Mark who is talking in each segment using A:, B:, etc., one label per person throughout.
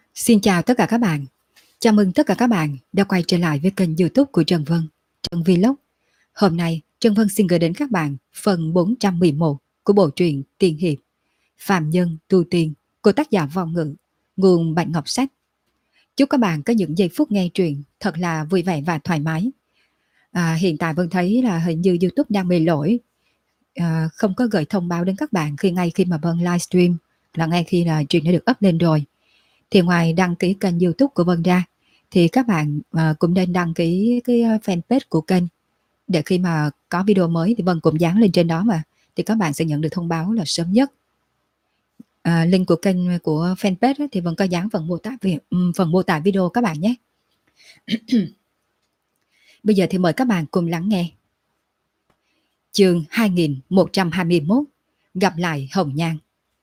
A: Xin chào tất cả các bạn. Chào mừng tất cả các bạn đã quay trở lại với kênh YouTube của Trần Vân, Trần Vlog. Hôm nay, Trần Vân xin gửi đến các bạn phần 411 của bộ truyện Tiên Hiệp Phàm Nhân Tu Tiên của tác giả Vong Ngữ, nguồn Bạch Ngọc Sách. Chúc các bạn có những giây phút nghe truyện thật là vui vẻ và thoải mái. Hiện tại Vân thấy là hình như YouTube đang bị lỗi, không có gửi thông báo đến các bạn ngay khi mà Vân livestream, là ngay khi là truyện đã được up lên rồi. Thì ngoài đăng ký kênh YouTube của Vân ra thì các bạn cũng nên đăng ký cái fanpage của kênh, để khi mà có video mới thì Vân cũng dán lên trên đó mà, thì các bạn sẽ nhận được thông báo là sớm nhất. Link của kênh của fanpage thì Vân có dán phần mô tả video các bạn nhé. Bây giờ thì mời các bạn cùng lắng nghe chương 2121, gặp lại Hồng Nhan.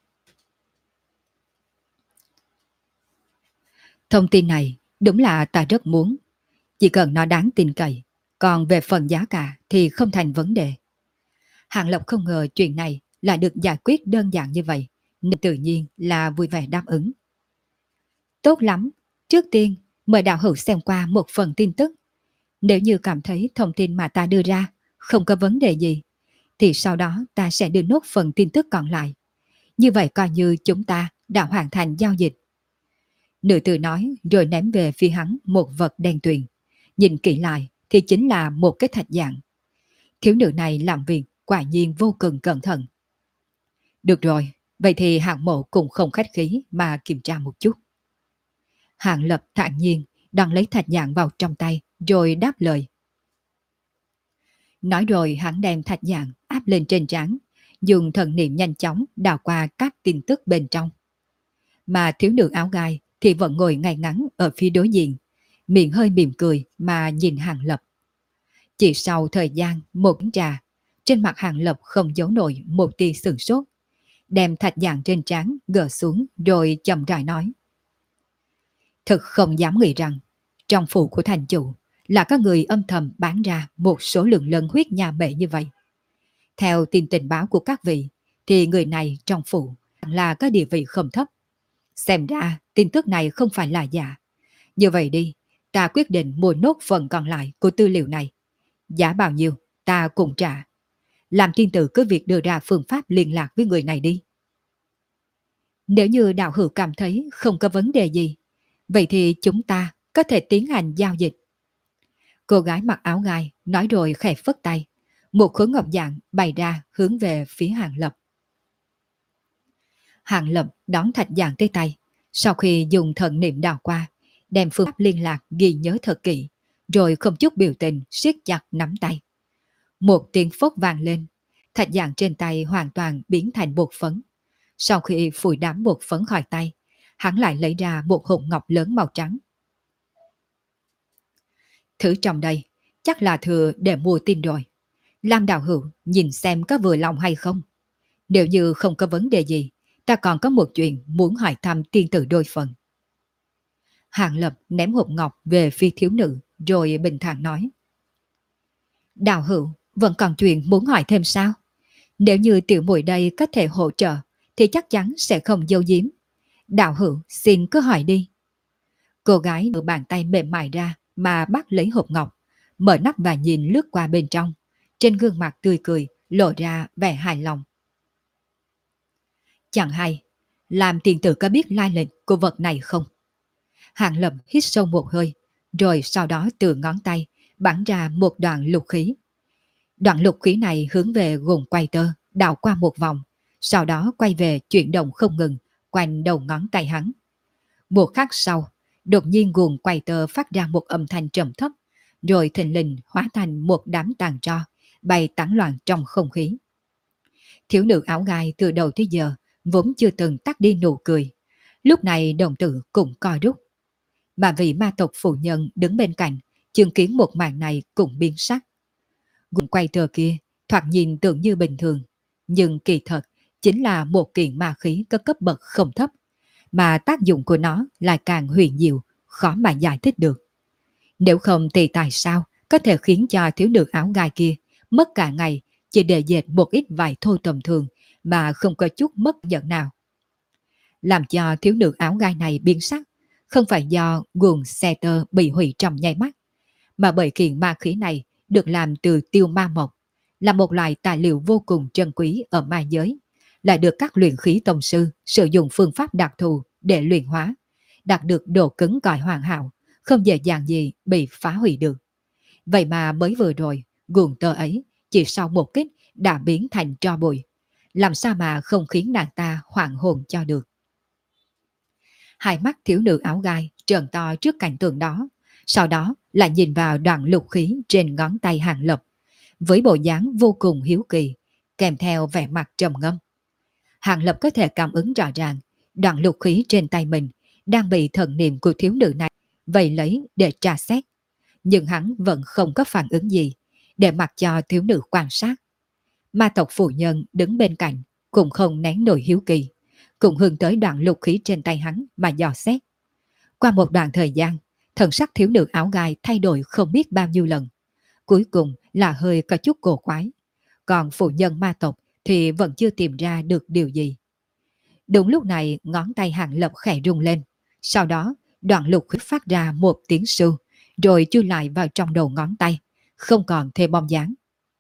A: Thông tin này đúng là ta rất muốn, chỉ cần nó đáng tin cậy, còn về phần giá cả thì không thành vấn đề. Hàng Lộc không ngờ chuyện này lại được giải quyết đơn giản như vậy, nên tự nhiên là vui vẻ đáp ứng. Tốt lắm, trước tiên mời đạo hữu xem qua một phần tin tức. Nếu như cảm thấy thông tin mà ta đưa ra không có vấn đề gì, thì sau đó ta sẽ đưa nốt phần tin tức còn lại. Như vậy coi như chúng ta đã hoàn thành giao dịch. Nữ tử nói rồi ném về phía hắn một vật đen tuyền. Nhìn kỹ lại thì chính là một cái thạch dạng. Thiếu nữ này làm việc quả nhiên vô cùng cẩn thận. Được rồi, vậy thì Hạng Mộ cũng không khách khí mà kiểm tra một chút. Hạng Lập thản nhiên đón lấy thạch dạng vào trong tay rồi đáp lời. Nói rồi hắn đem thạch dạng áp lên trên trán, dùng thần niệm nhanh chóng đào qua các tin tức bên trong. Mà thiếu nữ áo gai thì vẫn ngồi ngay ngắn ở phía đối diện, miệng hơi mỉm cười mà nhìn Hạng Lập. Chỉ sau thời gian một trà, trên mặt Hạng Lập không giấu nổi một tia sửng sốt, đem thạch dạng trên trán gỡ xuống rồi chậm rãi nói. Thật không dám nghĩ rằng, trong phủ của thành chủ là các người âm thầm bán ra một số lượng lớn huyết nhà mẹ như vậy. Theo tin tình báo của các vị, thì người này trong phủ là có địa vị không thấp. Xem ra tin tức này không phải là giả. Như vậy đi, ta quyết định mua nốt phần còn lại của tư liệu này. Giá bao nhiêu, ta cũng trả. Làm tiên tử cứ việc đưa ra phương pháp liên lạc với người này đi. Nếu như đạo hữu cảm thấy không có vấn đề gì, vậy thì chúng ta có thể tiến hành giao dịch. Cô gái mặc áo gai nói rồi khẽ phất tay. Một khối ngọc dạng bày ra hướng về phía Hạng Lập. Hạng Lập đón thạch dạng tới tay. Sau khi dùng thần niệm đào qua, đem phương pháp liên lạc ghi nhớ thật kỹ, rồi không chút biểu tình siết chặt nắm tay. Một tiếng phốt vang lên, thạch dạng trên tay hoàn toàn biến thành bột phấn. Sau khi phủi đám bột phấn khỏi tay, hắn lại lấy ra một hộp ngọc lớn màu trắng. Thứ trong đây chắc là thừa để mua tin rồi. Lam đạo hữu nhìn xem có vừa lòng hay không. Nếu như không có vấn đề gì, ta còn có một chuyện muốn hỏi thăm tiên tử đôi phần. Hạng Lập ném hộp ngọc về phía thiếu nữ rồi bình thản nói. Đạo hữu vẫn còn chuyện muốn hỏi thêm sao? Nếu như tiểu muội đây có thể hỗ trợ thì chắc chắn sẽ không giấu giếm. Đạo hữu xin cứ hỏi đi. Cô gái đưa bàn tay mềm mại ra mà bắt lấy hộp ngọc, mở nắp và nhìn lướt qua bên trong. Trên gương mặt tươi cười lộ ra vẻ hài lòng. Chẳng hay, làm tiền tử có biết lai lịch của vật này không? Hạng Lập hít sâu một hơi, rồi sau đó từ ngón tay bắn ra một đoạn lục khí. Đoạn lục khí này hướng về guồng quay tơ, đảo qua một vòng, sau đó quay về chuyển động không ngừng quanh đầu ngón tay hắn. Một khắc sau, đột nhiên guồng quay tơ phát ra một âm thanh trầm thấp, rồi thình lình hóa thành một đám tàn tro bay tán loạn trong không khí. Thiếu nữ áo gai từ đầu tới giờ vốn chưa từng tắt đi nụ cười, lúc này đồng tử cũng co rút. Mà vị ma tộc phụ nhân đứng bên cạnh chứng kiến một màn này cũng biến sắc. Guồng quay tơ kia thoạt nhìn tưởng như bình thường, nhưng kỳ thật chính là một kiện ma khí có cấp bậc không thấp, mà tác dụng của nó lại càng huyền diệu, khó mà giải thích được. Nếu không thì tại sao có thể khiến cho thiếu nữ áo gai kia mất cả ngày chỉ để dệt một ít vải thô tầm thường mà không có chút mất giận nào? Làm cho thiếu nữ áo gai này biến sắc, không phải do nguồn xe tơ bị hủy trong nháy mắt, mà bởi kiện ma khí này được làm từ tiêu ma mộc, là một loại tài liệu vô cùng trân quý ở ma giới, lại được các luyện khí tông sư sử dụng phương pháp đặc thù để luyện hóa, đạt được độ cứng cỏi hoàn hảo, không dễ dàng gì bị phá hủy được. Vậy mà mới vừa rồi, nguồn tơ ấy chỉ sau một kích đã biến thành tro bụi, làm sao mà không khiến nàng ta hoảng hồn cho được. Hai mắt thiếu nữ áo gai trợn to trước cảnh tượng đó, sau đó lại nhìn vào đoạn lục khí trên ngón tay Hàng Lập, với bộ dáng vô cùng hiếu kỳ, kèm theo vẻ mặt trầm ngâm. Hàng Lập có thể cảm ứng rõ ràng, đoạn lục khí trên tay mình đang bị thần niệm của thiếu nữ này vây lấy để tra xét, nhưng hắn vẫn không có phản ứng gì, để mặc cho thiếu nữ quan sát. Ma tộc phụ nhân đứng bên cạnh cũng không nén nổi hiếu kỳ, cũng hướng tới đoạn lục khí trên tay hắn mà dò xét. Qua một đoạn thời gian, thần sắc thiếu nữ áo gai thay đổi không biết bao nhiêu lần, cuối cùng là hơi có chút cổ quái. Còn phụ nhân ma tộc thì vẫn chưa tìm ra được điều gì. Đúng lúc này ngón tay Hàng Lập khẽ rung lên, sau đó đoạn lục khí phát ra một tiếng sưu, rồi chui lại vào trong đầu ngón tay, không còn thêm bom dáng.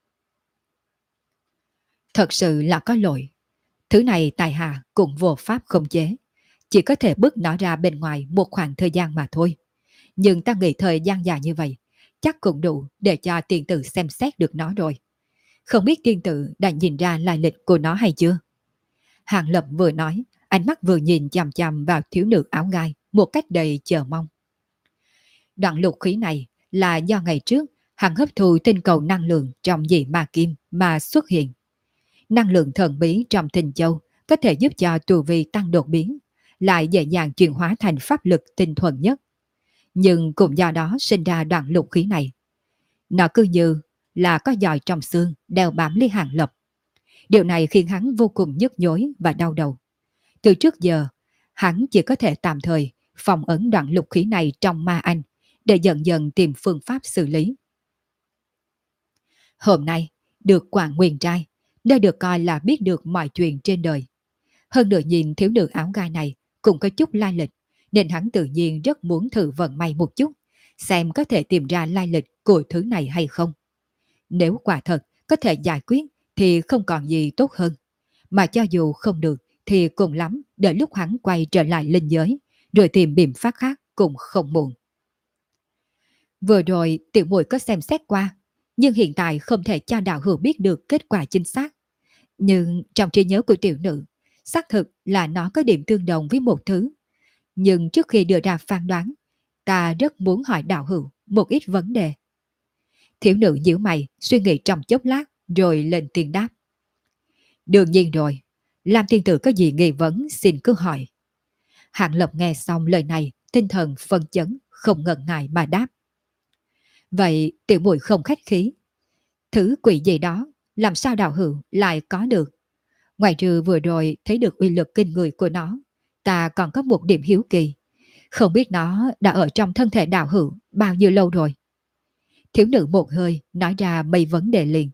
A: Thật sự là có lỗi. Thứ này tài hạ cũng vô pháp khống chế, chỉ có thể bước nó ra bên ngoài một khoảng thời gian mà thôi. Nhưng ta nghĩ thời gian dài như vậy, chắc cũng đủ để cho tiên tử xem xét được nó rồi. Không biết tiên tử đã nhìn ra lai lịch của nó hay chưa? Hàng Lập vừa nói, ánh mắt vừa nhìn chằm chằm vào thiếu nữ áo gai một cách đầy chờ mong. Đoạn lục khí này là do ngày trước hắn hấp thu tinh cầu năng lượng trong dị ma kim mà xuất hiện. Năng lượng thần bí trong tinh châu có thể giúp cho tu vi tăng đột biến, lại dễ dàng chuyển hóa thành pháp lực tinh thuần nhất. Nhưng cũng do đó sinh ra đoạn lục khí này. Nó cứ như là có giòi trong xương đeo bám lấy Hàng Lập. Điều này khiến hắn vô cùng nhức nhối và đau đầu. Từ trước giờ, hắn chỉ có thể tạm thời phòng ấn đoạn lục khí này trong ma anh để dần dần tìm phương pháp xử lý. Hôm nay, được Quảng Nguyên trai, nơi được coi là biết được mọi chuyện trên đời. Hơn nữa nhìn thiếu nữ áo gai này cũng có chút lai lịch, nên hắn tự nhiên rất muốn thử vận may một chút, xem có thể tìm ra lai lịch của thứ này hay không. Nếu quả thật có thể giải quyết thì không còn gì tốt hơn. Mà cho dù không được thì cùng lắm đợi lúc hắn quay trở lại linh giới, rồi tìm biện pháp khác cũng không muộn. Vừa rồi tiểu muội có xem xét qua, nhưng hiện tại không thể cho đạo hữu biết được kết quả chính xác. Nhưng trong trí nhớ của tiểu nữ, xác thực là nó có điểm tương đồng với một thứ. Nhưng trước khi đưa ra phán đoán, ta rất muốn hỏi đạo hữu một ít vấn đề. Thiếu nữ nhíu mày, suy nghĩ trong chốc lát, rồi lên tiếng đáp. Đương nhiên rồi, Lam tiên tử có gì nghi vấn xin cứ hỏi. Hạng Lập nghe xong lời này, tinh thần phân chấn, không ngần ngại mà đáp. Vậy tiểu muội không khách khí. Thứ quỷ gì đó, làm sao đạo hữu lại có được? Ngoài trừ vừa rồi thấy được uy lực kinh người của nó, ta còn có một điểm hiếu kỳ. Không biết nó đã ở trong thân thể đạo hữu bao nhiêu lâu rồi? Thiếu nữ một hơi nói ra mấy vấn đề liền.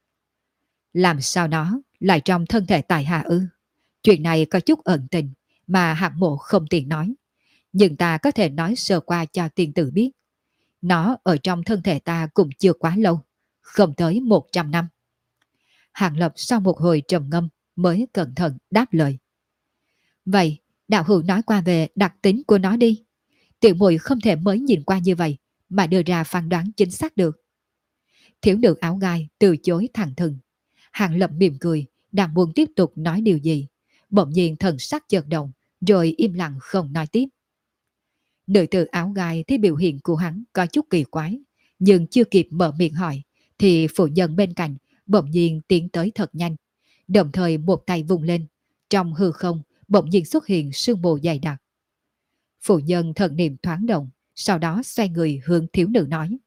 A: Làm sao nó lại trong thân thể tài hạ ư? Chuyện này có chút ẩn tình mà hạng mộ không tiện nói. Nhưng ta có thể nói sơ qua cho tiên tử biết. Nó ở trong thân thể ta cũng chưa quá lâu, không tới 100 năm. Hàng Lập sau một hồi trầm ngâm mới cẩn thận đáp lời. Vậy, đạo hữu nói qua về đặc tính của nó đi. Tiểu muội không thể mới nhìn qua như vậy mà đưa ra phán đoán chính xác được. Thiếu nữ áo gai từ chối thẳng thừng. Hàng Lập mỉm cười, đang muốn tiếp tục nói điều gì. Bỗng nhiên thần sắc chợt động, rồi im lặng không nói tiếp. Nữ tử áo gai thấy biểu hiện của hắn có chút kỳ quái, nhưng chưa kịp mở miệng hỏi, thì phụ nhân bên cạnh bỗng nhiên tiến tới thật nhanh, đồng thời một tay vùng lên, trong hư không bỗng nhiên xuất hiện sương mù dày đặc. Phụ nhân thần niệm thoáng động, sau đó xoay người hướng thiếu nữ nói.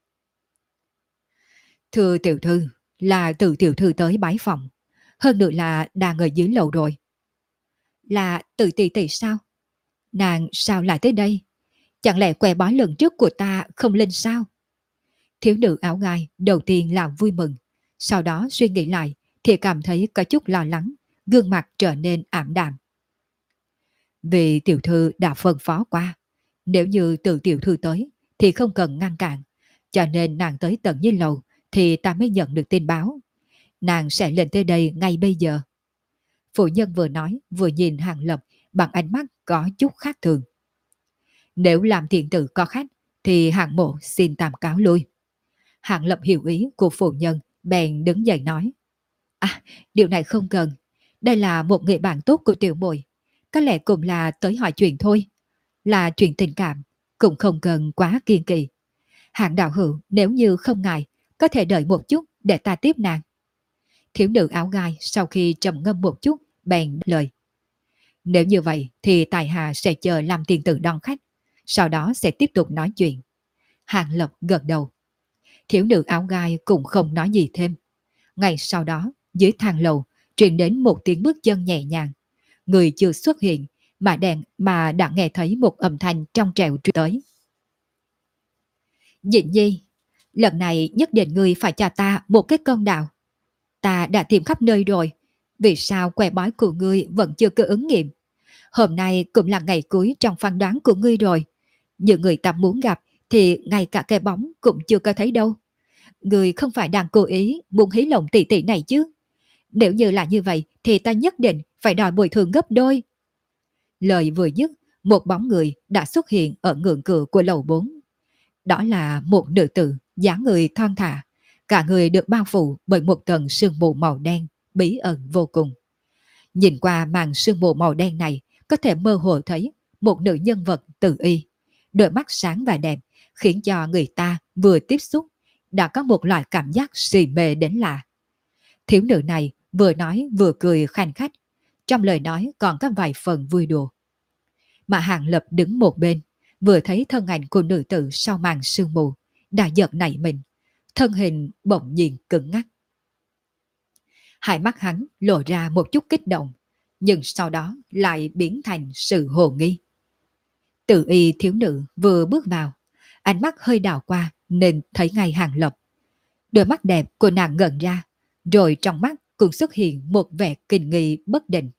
A: Thưa tiểu thư, là từ tiểu thư tới bái phòng, hơn nữa là đang ở dưới lầu rồi. Là từ tỷ tỷ sao? Nàng sao lại tới đây? Chẳng lẽ que bói lần trước của ta không lên sao? Thiếu nữ áo gai đầu tiên là vui mừng, sau đó suy nghĩ lại thì cảm thấy có chút lo lắng, gương mặt trở nên ảm đạm. Vì tiểu thư đã phân phó qua, Nếu như từ tiểu thư tới thì không cần ngăn cản, cho nên nàng tới tận dưới lầu thì ta mới nhận được tin báo. Nàng sẽ lên tới đây ngay bây giờ. Phụ nhân vừa nói vừa nhìn Hàng Lập bằng ánh mắt có chút khác thường. Nếu làm thiện tử có khách thì Hàng mộ xin tạm cáo lui. Hàng Lập hiểu ý của phụ nhân, bèn đứng dậy nói. À, điều này không cần. Đây là một người bạn tốt của tiểu muội, có lẽ cũng là tới hỏi chuyện thôi. Là chuyện tình cảm, cũng không cần quá kiên kỳ. Hạng đạo hữu nếu như không ngại, có thể đợi một chút để ta tiếp nàng. Thiếu nữ áo gai sau khi trầm ngâm một chút, bèn lời. Nếu như vậy thì tài hạ sẽ chờ làm tiền tử đón khách, sau đó sẽ tiếp tục nói chuyện. Hàng Lập gật đầu. Thiếu nữ áo gai cũng không nói gì thêm. Ngay sau đó, dưới thang lầu, truyền đến một tiếng bước chân nhẹ nhàng. Người chưa xuất hiện, mà đã nghe thấy một âm thanh trong trẻo truyền tới. Dịnh Nhi, lần này nhất định ngươi phải cho ta một cái công đạo. Ta đã tìm khắp nơi rồi, vì sao que bói của ngươi vẫn chưa có ứng nghiệm? Hôm nay cũng là ngày cuối trong phán đoán của ngươi rồi. Những người ta muốn gặp thì ngay cả cái bóng cũng chưa có thấy đâu. Ngươi không phải đang cố ý muốn hí lộng tỷ tỷ này chứ? Nếu như là như vậy thì ta nhất định phải đòi bồi thường gấp đôi. Lời vừa dứt, một bóng người đã xuất hiện ở ngưỡng cửa của lầu 4. Đó là một nữ tử, dáng người thon thả, cả người được bao phủ bởi một tầng sương mù màu đen, bí ẩn vô cùng. Nhìn qua màn sương mù màu đen này, có thể mơ hồ thấy một nữ nhân vật tự y, đôi mắt sáng và đẹp, khiến cho người ta vừa tiếp xúc đã có một loại cảm giác si mê đến lạ. Thiếu nữ này vừa nói vừa cười khanh khách, trong lời nói còn có vài phần vui đùa. Mà Hàng Lập đứng một bên, vừa thấy thân ảnh của nữ tử sau màn sương mù, đã giật nảy mình, thân hình bỗng nhiên cứng ngắc. Hai mắt hắn lộ ra một chút kích động, nhưng sau đó lại biến thành sự hồ nghi. Tự y thiếu nữ vừa bước vào, ánh mắt hơi đảo qua nên thấy ngay Hàng Lập. Đôi mắt đẹp của nàng ngẩn ra, rồi trong mắt cũng xuất hiện một vẻ kinh nghi bất định.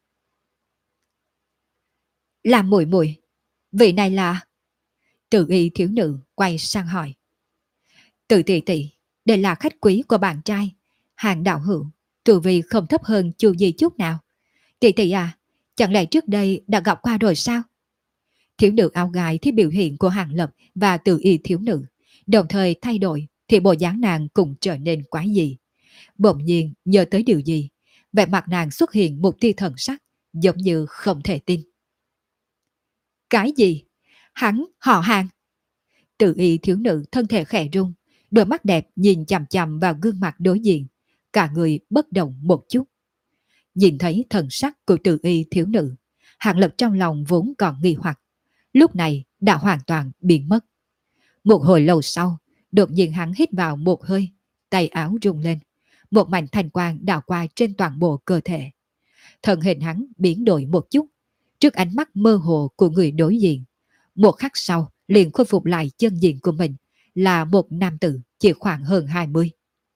A: Là muội muội, vị này là... Tự y thiếu nữ quay sang hỏi. Tự tỷ tỷ, đây là khách quý của bạn trai, Hàng đạo hữu, tu vi không thấp hơn chu gì chút nào. Tỷ tỷ à, chẳng lẽ trước đây đã gặp qua rồi sao? Thiếu nữ áo gai thấy biểu hiện của Hàng Lập và tự y thiếu nữ, đồng thời thay đổi thì bộ dáng nàng cũng trở nên quái dị. Bỗng nhiên nhớ tới điều gì, vẻ mặt nàng xuất hiện một tia thần sắc, giống như không thể tin. Cái gì? Hắn họ Hàng? Tự y thiếu nữ thân thể khẽ run, đôi mắt đẹp nhìn chằm chằm vào gương mặt đối diện, cả người bất động một chút. Nhìn thấy thần sắc của tự y thiếu nữ, Hàng Lập trong lòng vốn còn nghi hoặc, lúc này đã hoàn toàn biến mất. Một hồi lâu sau, đột nhiên hắn hít vào một hơi, tay áo rung lên, một mảnh thanh quang đảo qua trên toàn bộ cơ thể. Thân hình hắn biến đổi một chút, trước ánh mắt mơ hồ của người đối diện. Một khắc sau, liền khôi phục lại chân diện của mình, là một nam tử chỉ khoảng hơn 20.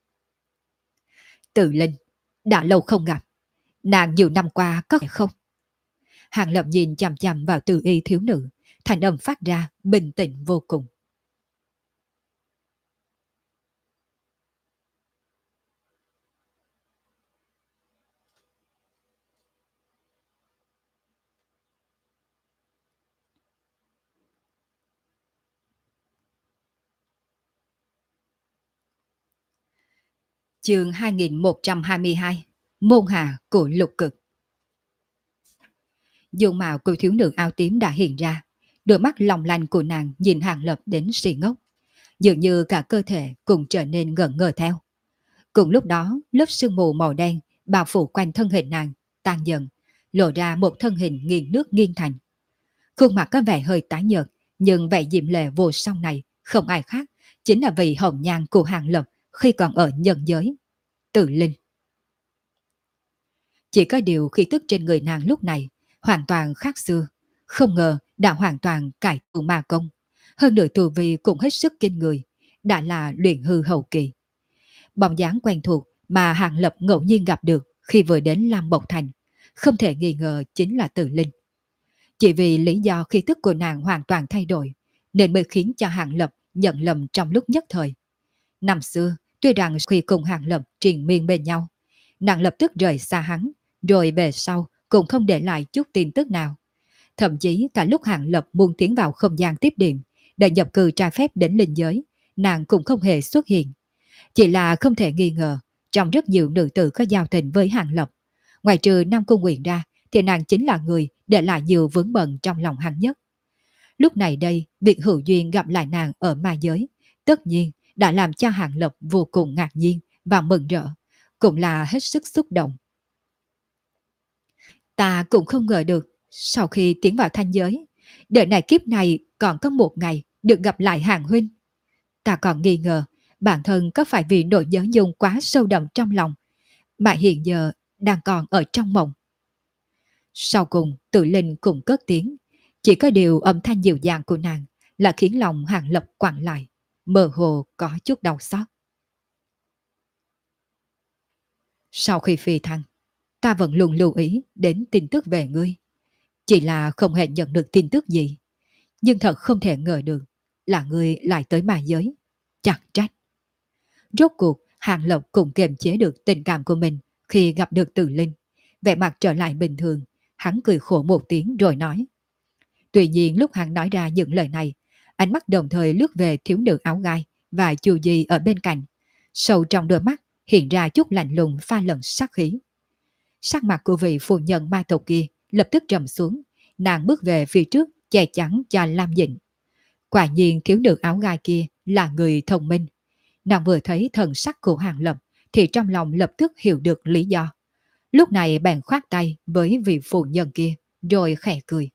A: Tự Linh, đã lâu không gặp, nàng nhiều năm qua có phải không? Hàng Lập nhìn chằm chằm vào Tự y thiếu nữ, thành âm phát ra bình tĩnh vô cùng. Chương 2122, Môn hạ của lục cực. Dung mạo của thiếu nữ áo tím đã hiện ra, đôi mắt long lanh của nàng nhìn Hàng Lập đến si ngốc, dường như cả cơ thể cũng trở nên ngẩn ngơ theo. Cùng lúc đó, lớp sương mù màu đen bao phủ quanh thân hình nàng, tan dần, lộ ra một thân hình nghiêng nước nghiêng thành. Khuôn mặt có vẻ hơi tái nhợt, nhưng vẻ diệm lệ vô song này không ai khác, chính là vị hồng nhan của Hàng Lập khi còn ở nhân giới, Tự Linh. Chỉ có điều khí tức trên người nàng lúc này hoàn toàn khác xưa, không ngờ đã hoàn toàn cải tu ma công, hơn nữa tu vi cũng hết sức kinh người, đã là luyện hư hậu kỳ. Bóng dáng quen thuộc mà Hàng Lập ngẫu nhiên gặp được khi vừa đến Lam Mộc Thành, không thể nghi ngờ chính là Tự Linh. Chỉ vì lý do khí tức của nàng hoàn toàn thay đổi, nên mới khiến cho Hàng Lập nhận lầm trong lúc nhất thời. Năm xưa, tuy rằng khi cùng Hàng Lập triền miên bên nhau, nàng lập tức rời xa hắn, rồi về sau cũng không để lại chút tin tức nào. Thậm chí cả lúc Hàng Lập muốn tiến vào không gian tiếp điện để nhập cư trái phép đến linh giới, nàng cũng không hề xuất hiện. Chỉ là không thể nghi ngờ, trong rất nhiều nữ tử có giao tình với Hàng Lập, ngoài trừ Nam Cung Nguyện ra, thì nàng chính là người để lại nhiều vướng bận trong lòng hắn nhất. Lúc này đây, việc hữu duyên gặp lại nàng ở ma giới, tất nhiên đã làm cho Hàng Lập vô cùng ngạc nhiên và mừng rỡ, cũng là hết sức xúc động. Ta cũng không ngờ được, sau khi tiến vào thanh giới, đời này kiếp này còn có một ngày được gặp lại Hàng huynh. Ta còn nghi ngờ bản thân có phải vì nỗi nhớ nhung quá sâu đậm trong lòng, mà hiện giờ đang còn ở trong mộng. Sau cùng, Tự Linh cũng cất tiếng, chỉ có điều âm thanh dịu dàng của nàng là khiến lòng Hàng Lập quặn lại, mơ hồ có chút đau xót. Sau khi phi thăng, ta vẫn luôn lưu ý đến tin tức về ngươi. Chỉ là không hề nhận được tin tức gì. Nhưng thật không thể ngờ được là ngươi lại tới ma giới. Chẳng trách. Rốt cuộc, Hàng Lập cũng kiềm chế được tình cảm của mình khi gặp được Từ Linh. Vẻ mặt trở lại bình thường, hắn cười khổ một tiếng rồi nói. Tuy nhiên lúc hắn nói ra những lời này, ánh mắt đồng thời lướt về thiếu nữ áo gai và Chu Di ở bên cạnh. Sâu trong đôi mắt hiện ra chút lạnh lùng pha lẫn sát khí. Sắc mặt của vị phu nhân ma tộc kia lập tức trầm xuống, nàng bước về phía trước che chắn cho Lam Dĩnh. Quả nhiên thiếu nữ áo gai kia là người thông minh. Nàng vừa thấy thần sắc của Hàng Lập thì trong lòng lập tức hiểu được lý do. Lúc này bèn khoát tay với vị phụ nhân kia rồi khẽ cười.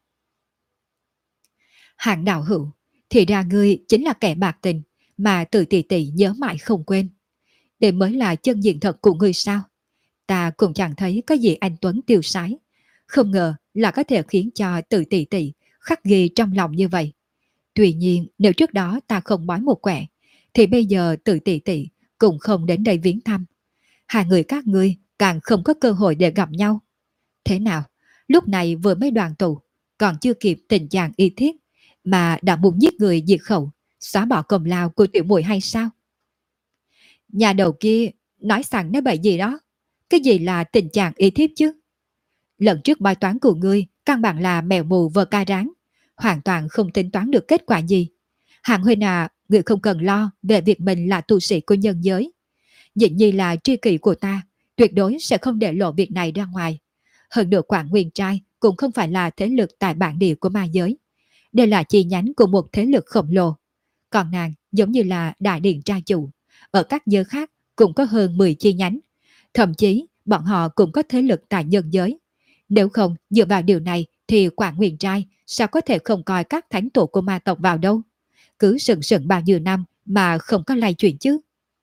A: Hàng đạo hữu, thì ra ngươi chính là kẻ bạc tình mà Từ tỷ tỷ nhớ mãi không quên. Đây mới là chân diện thật của ngươi sao? Ta cũng chẳng thấy có gì anh Tuấn tiêu sái. Không ngờ là có thể khiến cho Từ tỷ tỷ khắc ghi trong lòng như vậy. Tuy nhiên nếu trước đó ta không bói một quẻ, thì bây giờ Từ tỷ tỷ cũng không đến đây viếng thăm. Hai người các ngươi càng không có cơ hội để gặp nhau. Thế nào? Lúc này vừa mới đoàn tụ, còn chưa kịp tình trạng y thiết, mà đã muốn giết người diệt khẩu, xóa bỏ công lao của tiểu muội hay sao? Nhà đầu kia nói sẵn nói bậy gì đó. Cái gì là tình trạng y thiếp chứ? Lần trước bài toán của ngươi căn bản là mèo mù vờ ca rán, hoàn toàn không tính toán được kết quả gì. Hạng huynh à, ngươi không cần lo về việc mình là tu sĩ của nhân giới. Dĩ nhiên là tri kỷ của ta, tuyệt đối sẽ không để lộ việc này ra ngoài. Hơn nữa Quảng Nguyên Trai cũng không phải là thế lực tại bản địa của ma giới. Đây là chi nhánh của một thế lực khổng lồ. Còn nàng giống như là đại điện trai chủ, ở các giới khác cũng có hơn 10 chi nhánh. Thậm chí bọn họ cũng có thế lực tại nhân giới. Nếu không dựa vào điều này thì Quảng Nguyên Trai sao có thể không coi các thánh tổ của ma tộc vào đâu? Cứ sừng sững bao nhiêu năm mà không có lay chuyển chứ.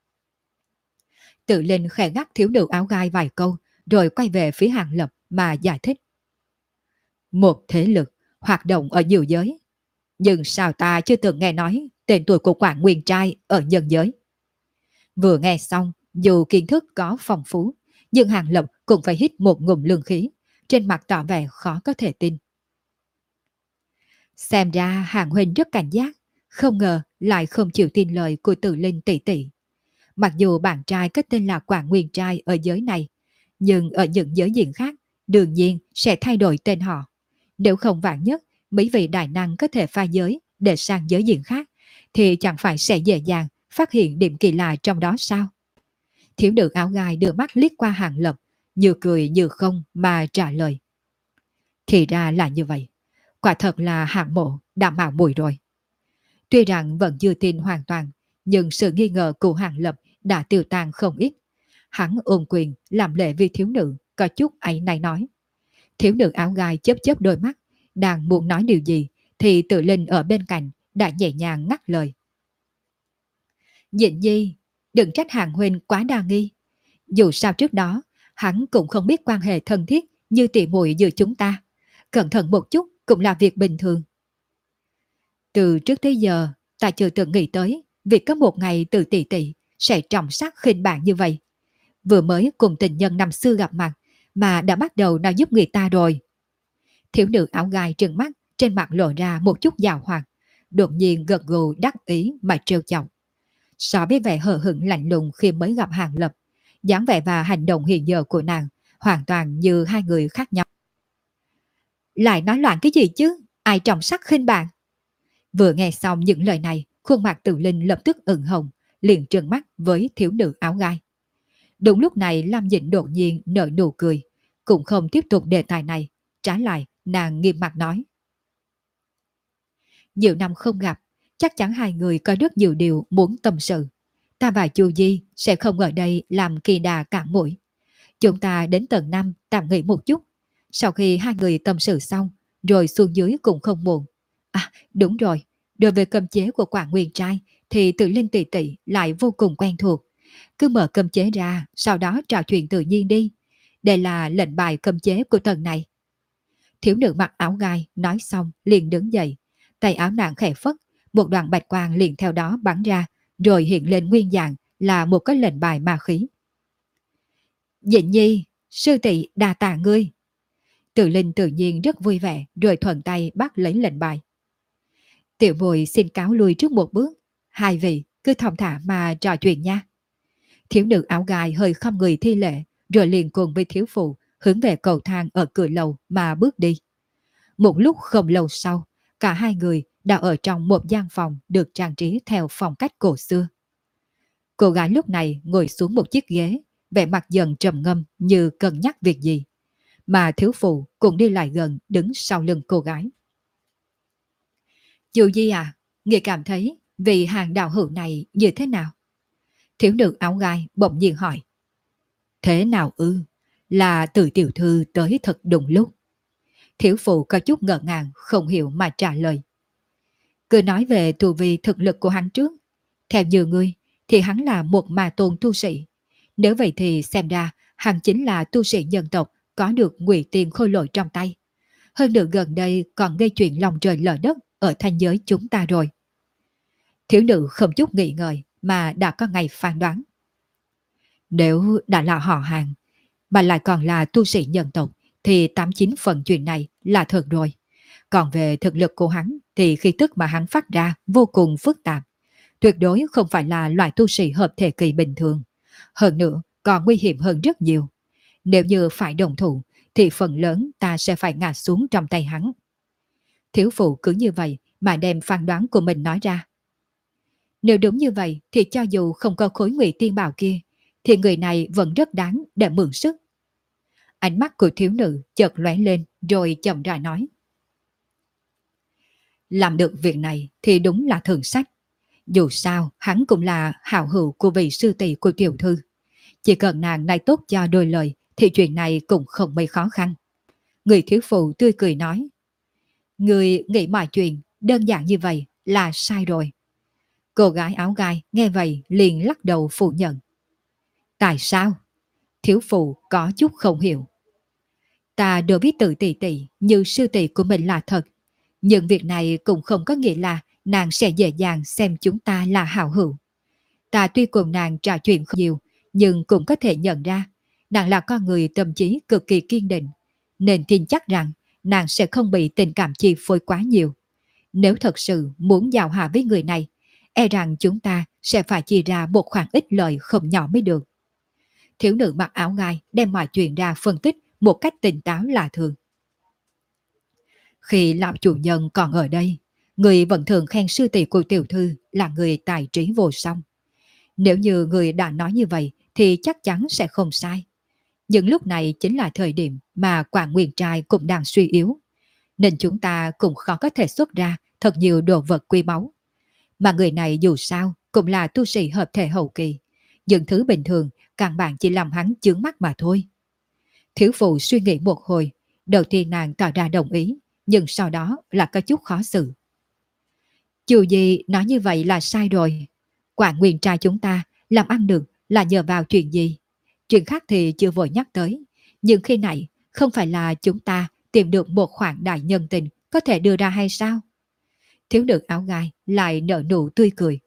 A: Tự Linh khẽ gắt thiếu nữ áo gai vài câu rồi quay về phía Hàng Lập mà giải thích. Một thế lực hoạt động ở nhiều giới. Nhưng sao ta chưa từng nghe nói tên tuổi của Quảng Nguyên Trai ở nhân giới? Vừa nghe xong, dù kiến thức có phong phú, nhưng Hàng Lập cũng phải hít một ngụm lương khí, trên mặt tỏ vẻ khó có thể tin. Xem ra Hàng huynh rất cảnh giác, không ngờ lại không chịu tin lời của Từ Linh tỷ tỷ. Mặc dù bạn trai có tên là Quảng Nguyên Trai ở giới này, nhưng ở những giới diện khác, đương nhiên sẽ thay đổi tên họ. Nếu không vạn nhất, mấy vị đại năng có thể pha giới để sang giới diện khác, thì chẳng phải sẽ dễ dàng phát hiện điểm kỳ lạ trong đó sao? Thiếu nữ áo gai đưa mắt liếc qua Hàng Lập, như cười như không mà trả lời. Thì ra là như vậy. Quả thật là hạng mộ đã mạo muội rồi. Tuy rằng vẫn chưa tin hoàn toàn, nhưng sự nghi ngờ của Hàng Lập đã tiêu tan không ít. Hắn ôm quyền làm lễ vì thiếu nữ, có chút ấy này nói. Thiếu nữ áo gai chớp chớp đôi mắt, đang muốn nói điều gì, thì Tự Linh ở bên cạnh đã nhẹ nhàng ngắt lời. Dịnh nhi, đừng trách Hàng huynh quá đa nghi. Dù sao trước đó, hắn cũng không biết quan hệ thân thiết như tỷ muội giữa chúng ta. Cẩn thận một chút cũng là việc bình thường. Từ trước tới giờ, ta chưa từng nghĩ tới việc có một ngày Từ tỷ tỷ sẽ trọng sắc khinh bạn như vậy. Vừa mới cùng tình nhân năm xưa gặp mặt mà đã bắt đầu nói giúp người ta rồi. Thiếu nữ áo gai trừng mắt, trên mặt lộ ra một chút giàu hoạt, đột nhiên gật gù đắc ý mà trêu chọc. So với vẻ hờ hững lạnh lùng khi mới gặp Hàng Lập, dáng vẻ và hành động hiện giờ của nàng hoàn toàn như hai người khác nhau. Lại nói loạn cái gì chứ? Ai trọng sắc khinh bạn? Vừa nghe xong những lời này, khuôn mặt Từ Linh lập tức ửng hồng, liền trừng mắt với thiếu nữ áo gai. Đúng lúc này Lam Dĩnh đột nhiên nở nụ cười, cũng không tiếp tục đề tài này, trái lại nàng nghiêm mặt nói. Nhiều năm không gặp, chắc chắn hai người có rất nhiều điều muốn tâm sự. Ta và Chu Di sẽ không ở đây làm kỳ đà cản mũi. Chúng ta đến tầng 5 tạm nghỉ một chút. Sau khi hai người tâm sự xong, rồi xuống dưới cũng không muộn. À, đúng rồi, đối với cơm chế của Quảng Nguyên trai thì Tự Linh tỷ tỷ lại vô cùng quen thuộc. Cứ mở cơm chế ra, sau đó trò chuyện tự nhiên đi. Đây là lệnh bài cơm chế của tầng này. Thiếu nữ mặc áo gai nói xong liền đứng dậy, tay áo nàng khẽ phất, một đoàn bạch quang liền theo đó bắn ra, rồi hiện lên nguyên dạng là một cái lệnh bài ma khí. Dĩnh Nhi, sư tỷ đa tạ ngươi. Tự Linh tự nhiên rất vui vẻ, rồi thuận tay bắt lấy lệnh bài. Tiểu muội xin cáo lui trước một bước, hai vị cứ thong thả mà trò chuyện nha. Thiếu nữ áo gai hơi không người thi lễ, rồi liền cùng với thiếu phụ hướng về cầu thang ở cửa lầu mà bước đi. Một lúc không lâu sau, cả hai người đã ở trong một gian phòng được trang trí theo phong cách cổ xưa. Cô gái lúc này ngồi xuống một chiếc ghế, vẻ mặt dần trầm ngâm như cân nhắc việc gì. Mà thiếu phụ cũng đi lại gần đứng sau lưng cô gái. Dù gì à, người cảm thấy vị hàng đạo hữu này như thế nào? Thiếu nữ áo gai bỗng nhiên hỏi. Thế nào ư? Là Từ tiểu thư tới thật đúng lúc. Thiếu phụ có chút ngỡ ngàng không hiểu mà trả lời. Cứ nói về tu vi thực lực của hắn trước. Theo như ngươi thì hắn là một ma tôn tu sĩ. Nếu vậy thì xem ra hắn chính là tu sĩ nhân tộc có được ngụy tiền khôi lỗi trong tay. Hơn nữa gần đây còn gây chuyện lòng trời lở đất ở thanh giới chúng ta rồi. Thiếu nữ không chút nghĩ ngợi mà đã có ngày phán đoán. Nếu đã là họ hàng, mà lại còn là tu sĩ nhân tộc, thì 89 phần chuyện này là thật rồi. Còn về thực lực của hắn thì khí tức mà hắn phát ra vô cùng phức tạp. Tuyệt đối không phải là loại tu sĩ hợp thể kỳ bình thường. Hơn nữa còn nguy hiểm hơn rất nhiều. Nếu như phải đồng thủ thì phần lớn ta sẽ phải ngã xuống trong tay hắn. Thiếu phụ cứ như vậy mà đem phán đoán của mình nói ra. Nếu đúng như vậy thì cho dù không có khối ngụy tiên bảo kia thì người này vẫn rất đáng để mượn sức. Ánh mắt của thiếu nữ chợt lóe lên rồi chậm rãi nói. Làm được việc này thì đúng là thường sách. Dù sao hắn cũng là hảo hữu của vị sư tỷ của tiểu thư. Chỉ cần nàng này tốt cho đôi lời thì chuyện này cũng không mấy khó khăn. Người thiếu phụ tươi cười nói. Người nghĩ mọi chuyện đơn giản như vậy là sai rồi. Cô gái áo gai nghe vậy liền lắc đầu phủ nhận. Tại sao? Thiếu phụ có chút không hiểu. Ta đều biết Tự tỷ tỷ như sư tỷ của mình là thật. Nhưng việc này cũng không có nghĩa là nàng sẽ dễ dàng xem chúng ta là hảo hữu. Ta tuy cùng nàng trò chuyện không nhiều, nhưng cũng có thể nhận ra nàng là con người tâm trí cực kỳ kiên định, nên tin chắc rằng nàng sẽ không bị tình cảm chi phối quá nhiều. Nếu thật sự muốn giao hòa với người này, e rằng chúng ta sẽ phải chia ra một khoản ít lợi không nhỏ mới được. Thiếu nữ mặc áo gai đem mọi chuyện ra phân tích một cách tỉnh táo lạ thường. Khi lão chủ nhân còn ở đây, người vẫn thường khen sư tỷ của tiểu thư là người tài trí vô song. Nếu như người đã nói như vậy thì chắc chắn sẽ không sai. Nhưng lúc này chính là thời điểm mà Quảng Nguyên trai cũng đang suy yếu, nên chúng ta cũng khó có thể xuất ra thật nhiều đồ vật quý báu. Mà người này dù sao cũng là tu sĩ hợp thể hậu kỳ, những thứ bình thường căn bản chỉ làm hắn chướng mắt mà thôi. Thiếu phụ suy nghĩ một hồi, đầu tiên nàng tỏ ra đồng ý, nhưng sau đó là có chút khó xử. Dù gì nói như vậy là sai rồi. Quảng Nguyên trai chúng ta làm ăn được là nhờ vào chuyện gì? Chuyện khác thì chưa vội nhắc tới, nhưng khi này không phải là chúng ta tìm được một khoản đại nhân tình có thể đưa ra hay sao? Thiếu nữ áo gai lại nở nụ tươi cười.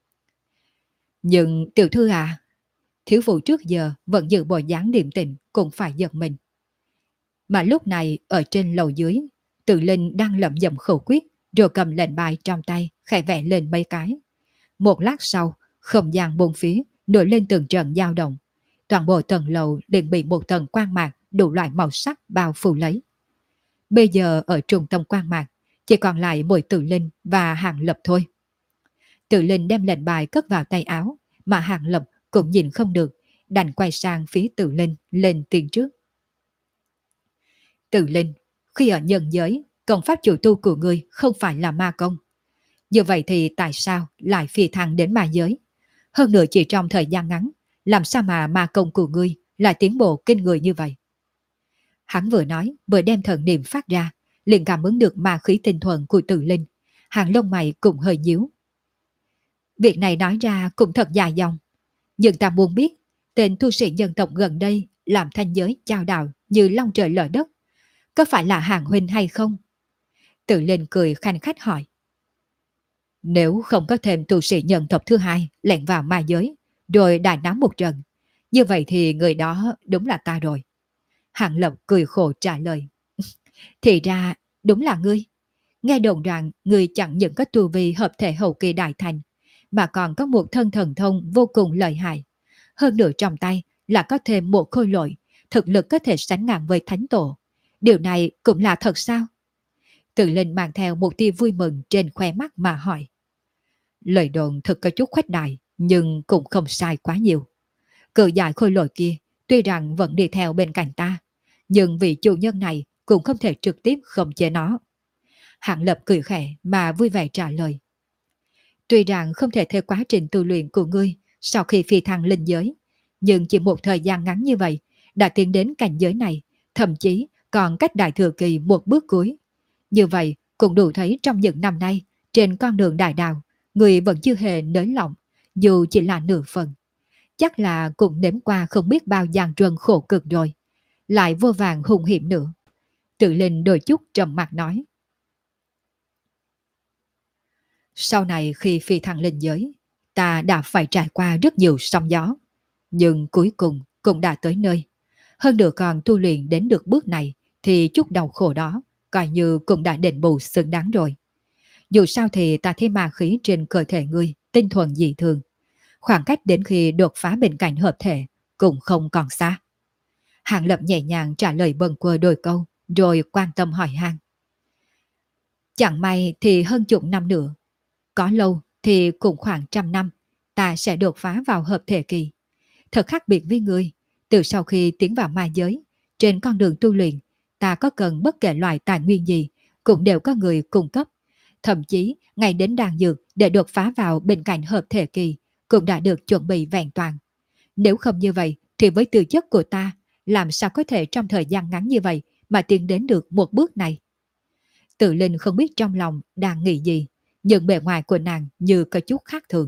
A: Nhưng tiểu thư à, thiếu phụ trước giờ vẫn giữ bộ dáng điềm tĩnh cũng phải giật mình. Mà lúc này ở trên lầu dưới, Tự Linh đang lẩm nhẩm khẩu quyết, rồi cầm lệnh bài trong tay, khẽ vẽ lên mấy cái. Một lát sau, không gian bốn phía nổi lên từng trận dao động. Toàn bộ tầng lầu liền bị một tầng quang mạc đủ loại màu sắc bao phủ lấy. Bây giờ ở trung tâm quang mạc, chỉ còn lại mỗi Tử Linh và Hàng Lập thôi. Tử Linh đem lệnh bài cất vào tay áo, mà Hàng Lập cũng nhìn không được, đành quay sang phía Tử Linh lên tiếng trước. Tử Linh, khi ở nhân giới, công pháp chủ tu của ngươi không phải là ma công. Như vậy thì tại sao lại phi thăng đến ma giới? Hơn nữa chỉ trong thời gian ngắn, làm sao mà ma công của ngươi lại tiến bộ kinh người như vậy? Hắn vừa nói, vừa đem thần niệm phát ra, liền cảm ứng được ma khí tinh thuần của Tử Linh. Hàng lông mày cũng hơi nhíu. Việc này nói ra cũng thật dài dòng. Nhưng ta muốn biết, tên tu sĩ dân tộc gần đây làm thanh giới chao đảo như long trời lở đất, có phải là Hàng huynh hay không? Tử Linh cười khanh khách hỏi. Nếu không có thêm tu sĩ nhân tộc thứ hai lẻn vào ma giới, rồi đại náo một trận, như vậy thì người đó đúng là ta rồi. Hàng Lập cười khổ trả lời. Thì ra, đúng là ngươi. Nghe đồn rằng ngươi chẳng những có tu vi hợp thể hậu kỳ đại thành, mà còn có một thân thần thông vô cùng lợi hại. Hơn nữa trong tay là có thêm một khôi lỗi, thực lực có thể sánh ngang với thánh tổ. Điều này cũng là thật sao? Tự Linh mang theo một tia vui mừng trên khoe mắt mà hỏi. Lời đồn thật có chút khuếch đại, nhưng cũng không sai quá nhiều. Cự giải khôi lỗi kia, tuy rằng vẫn đi theo bên cạnh ta, nhưng vị chủ nhân này cũng không thể trực tiếp khống chế nó. Hạng Lập cười khẽ mà vui vẻ trả lời. Tuy rằng không thể theo quá trình tu luyện của ngươi sau khi phi thăng linh giới, nhưng chỉ một thời gian ngắn như vậy đã tiến đến cảnh giới này, thậm chí còn cách đại thừa kỳ một bước cuối. Như vậy cũng đủ thấy trong những năm nay, trên con đường đại đạo, người vẫn chưa hề nới lỏng, dù chỉ là nửa phần. Chắc là cũng nếm qua không biết bao gian truân khổ cực rồi, lại vô vàng hung hiểm nữa. Tự Linh đôi chút trầm mặt nói. Sau này khi phi thăng lên giới, ta đã phải trải qua rất nhiều sóng gió, nhưng cuối cùng cũng đã tới nơi. Hơn nữa còn tu luyện đến được bước này thì chút đau khổ đó coi như cũng đã đền bù xứng đáng rồi. Dù sao thì ta thấy ma khí trên cơ thể ngươi tinh thuần dị thường. Khoảng cách đến khi đột phá bên cạnh hợp thể cũng không còn xa. Hàng Lập nhẹ nhàng trả lời bâng quơ đôi câu, rồi quan tâm hỏi han. Chẳng may thì hơn chục năm nữa, có lâu thì cũng khoảng 100 năm, ta sẽ đột phá vào hợp thể kỳ. Thật khác biệt với ngươi, từ sau khi tiến vào ma giới, trên con đường tu luyện, ta có cần bất kể loại tài nguyên gì, cũng đều có người cung cấp. Thậm chí, ngay đến đan dược để đột phá vào bên cạnh hợp thể kỳ, cũng đã được chuẩn bị vẹn toàn. Nếu không như vậy, thì với tư chất của ta, làm sao có thể trong thời gian ngắn như vậy mà tiến đến được một bước này? Tự Linh không biết trong lòng đang nghĩ gì, nhưng bề ngoài của nàng như có chút khác thường.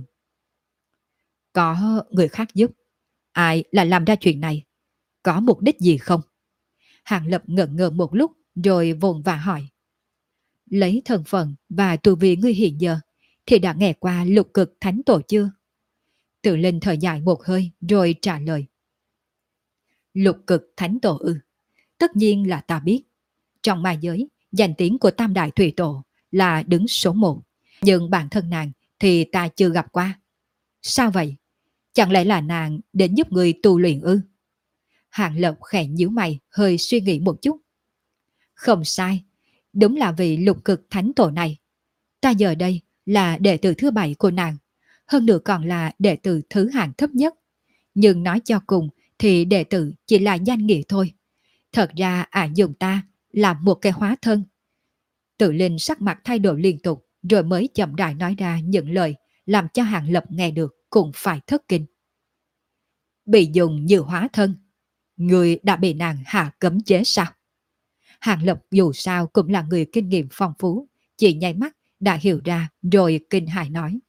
A: Có người khác giúp. Ai là làm ra chuyện này? Có mục đích gì không? Hàng Lập ngẩn ngơ một lúc rồi vội vã hỏi. Lấy thân phận và tu vi ngươi hiện giờ thì đã nghe qua lục cực thánh tổ chưa? Tự Linh thở dài một hơi rồi trả lời. Lục cực thánh tổ ư? Tất nhiên là ta biết. Trong ma giới, danh tiếng của Tam Đại Thủy Tổ là đứng số một. Nhưng bản thân nàng thì ta chưa gặp qua. Sao vậy? Chẳng lẽ là nàng đến giúp người tu luyện ư? Hàng Lập khẽ nhíu mày, hơi suy nghĩ một chút. Không sai, đúng là vị lục cực thánh tổ này. Ta giờ đây là đệ tử thứ 7 của nàng, hơn nữa còn là đệ tử thứ hạng thấp nhất. Nhưng nói cho cùng thì đệ tử chỉ là danh nghĩa thôi. Thật ra dùng ta làm một cái hóa thân. Tự Linh sắc mặt thay đổi liên tục, rồi mới chậm rãi nói ra những lời làm cho Hàng Lập nghe được cũng phải thất kinh. Bị dùng như hóa thân, người đã bị nàng hạ cấm chế sao? Hàng Lập dù sao cũng là người kinh nghiệm phong phú, chỉ nháy mắt đã hiểu ra rồi kinh hãi nói.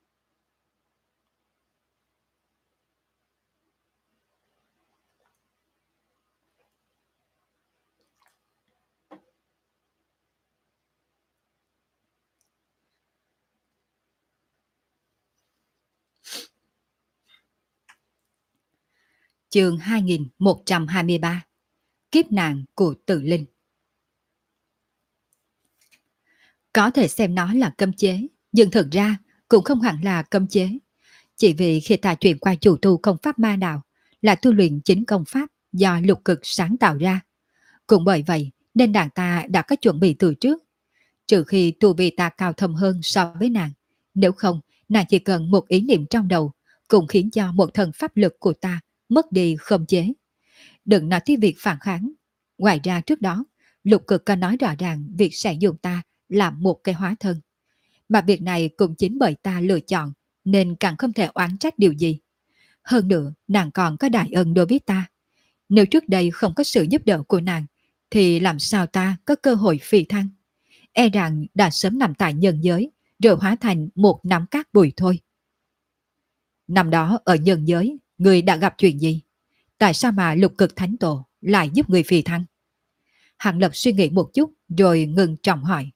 A: Chương 2123. Kiếp nạn của Tự Linh. Có thể xem nó là cấm chế, nhưng thực ra cũng không hẳn là cấm chế. Chỉ vì khi ta chuyển qua chủ tu công pháp ma đạo là tu luyện chính công pháp do lục cực sáng tạo ra. Cũng bởi vậy nên nàng ta đã có chuẩn bị từ trước. Trừ khi tu vi ta cao thâm hơn so với nàng. Nếu không, nàng chỉ cần một ý niệm trong đầu cũng khiến cho một thần pháp lực của ta mất đi khống chế. Đừng nói tới việc phản kháng. Ngoài ra trước đó, lục cực có nói rõ ràng việc sẽ dùng ta làm một cái hóa thân. Mà việc này cũng chính bởi ta lựa chọn nên càng không thể oán trách điều gì. Hơn nữa, nàng còn có đại ân đối với ta. Nếu trước đây không có sự giúp đỡ của nàng, thì làm sao ta có cơ hội phi thăng? E rằng đã sớm nằm tại nhân giới, rồi hóa thành một nắm cát bụi thôi. Năm đó ở nhân giới, người đã gặp chuyện gì? Tại sao mà lục cực thánh tổ lại giúp người phi thăng? Hàng Lập suy nghĩ một chút rồi ngừng trọng hỏi.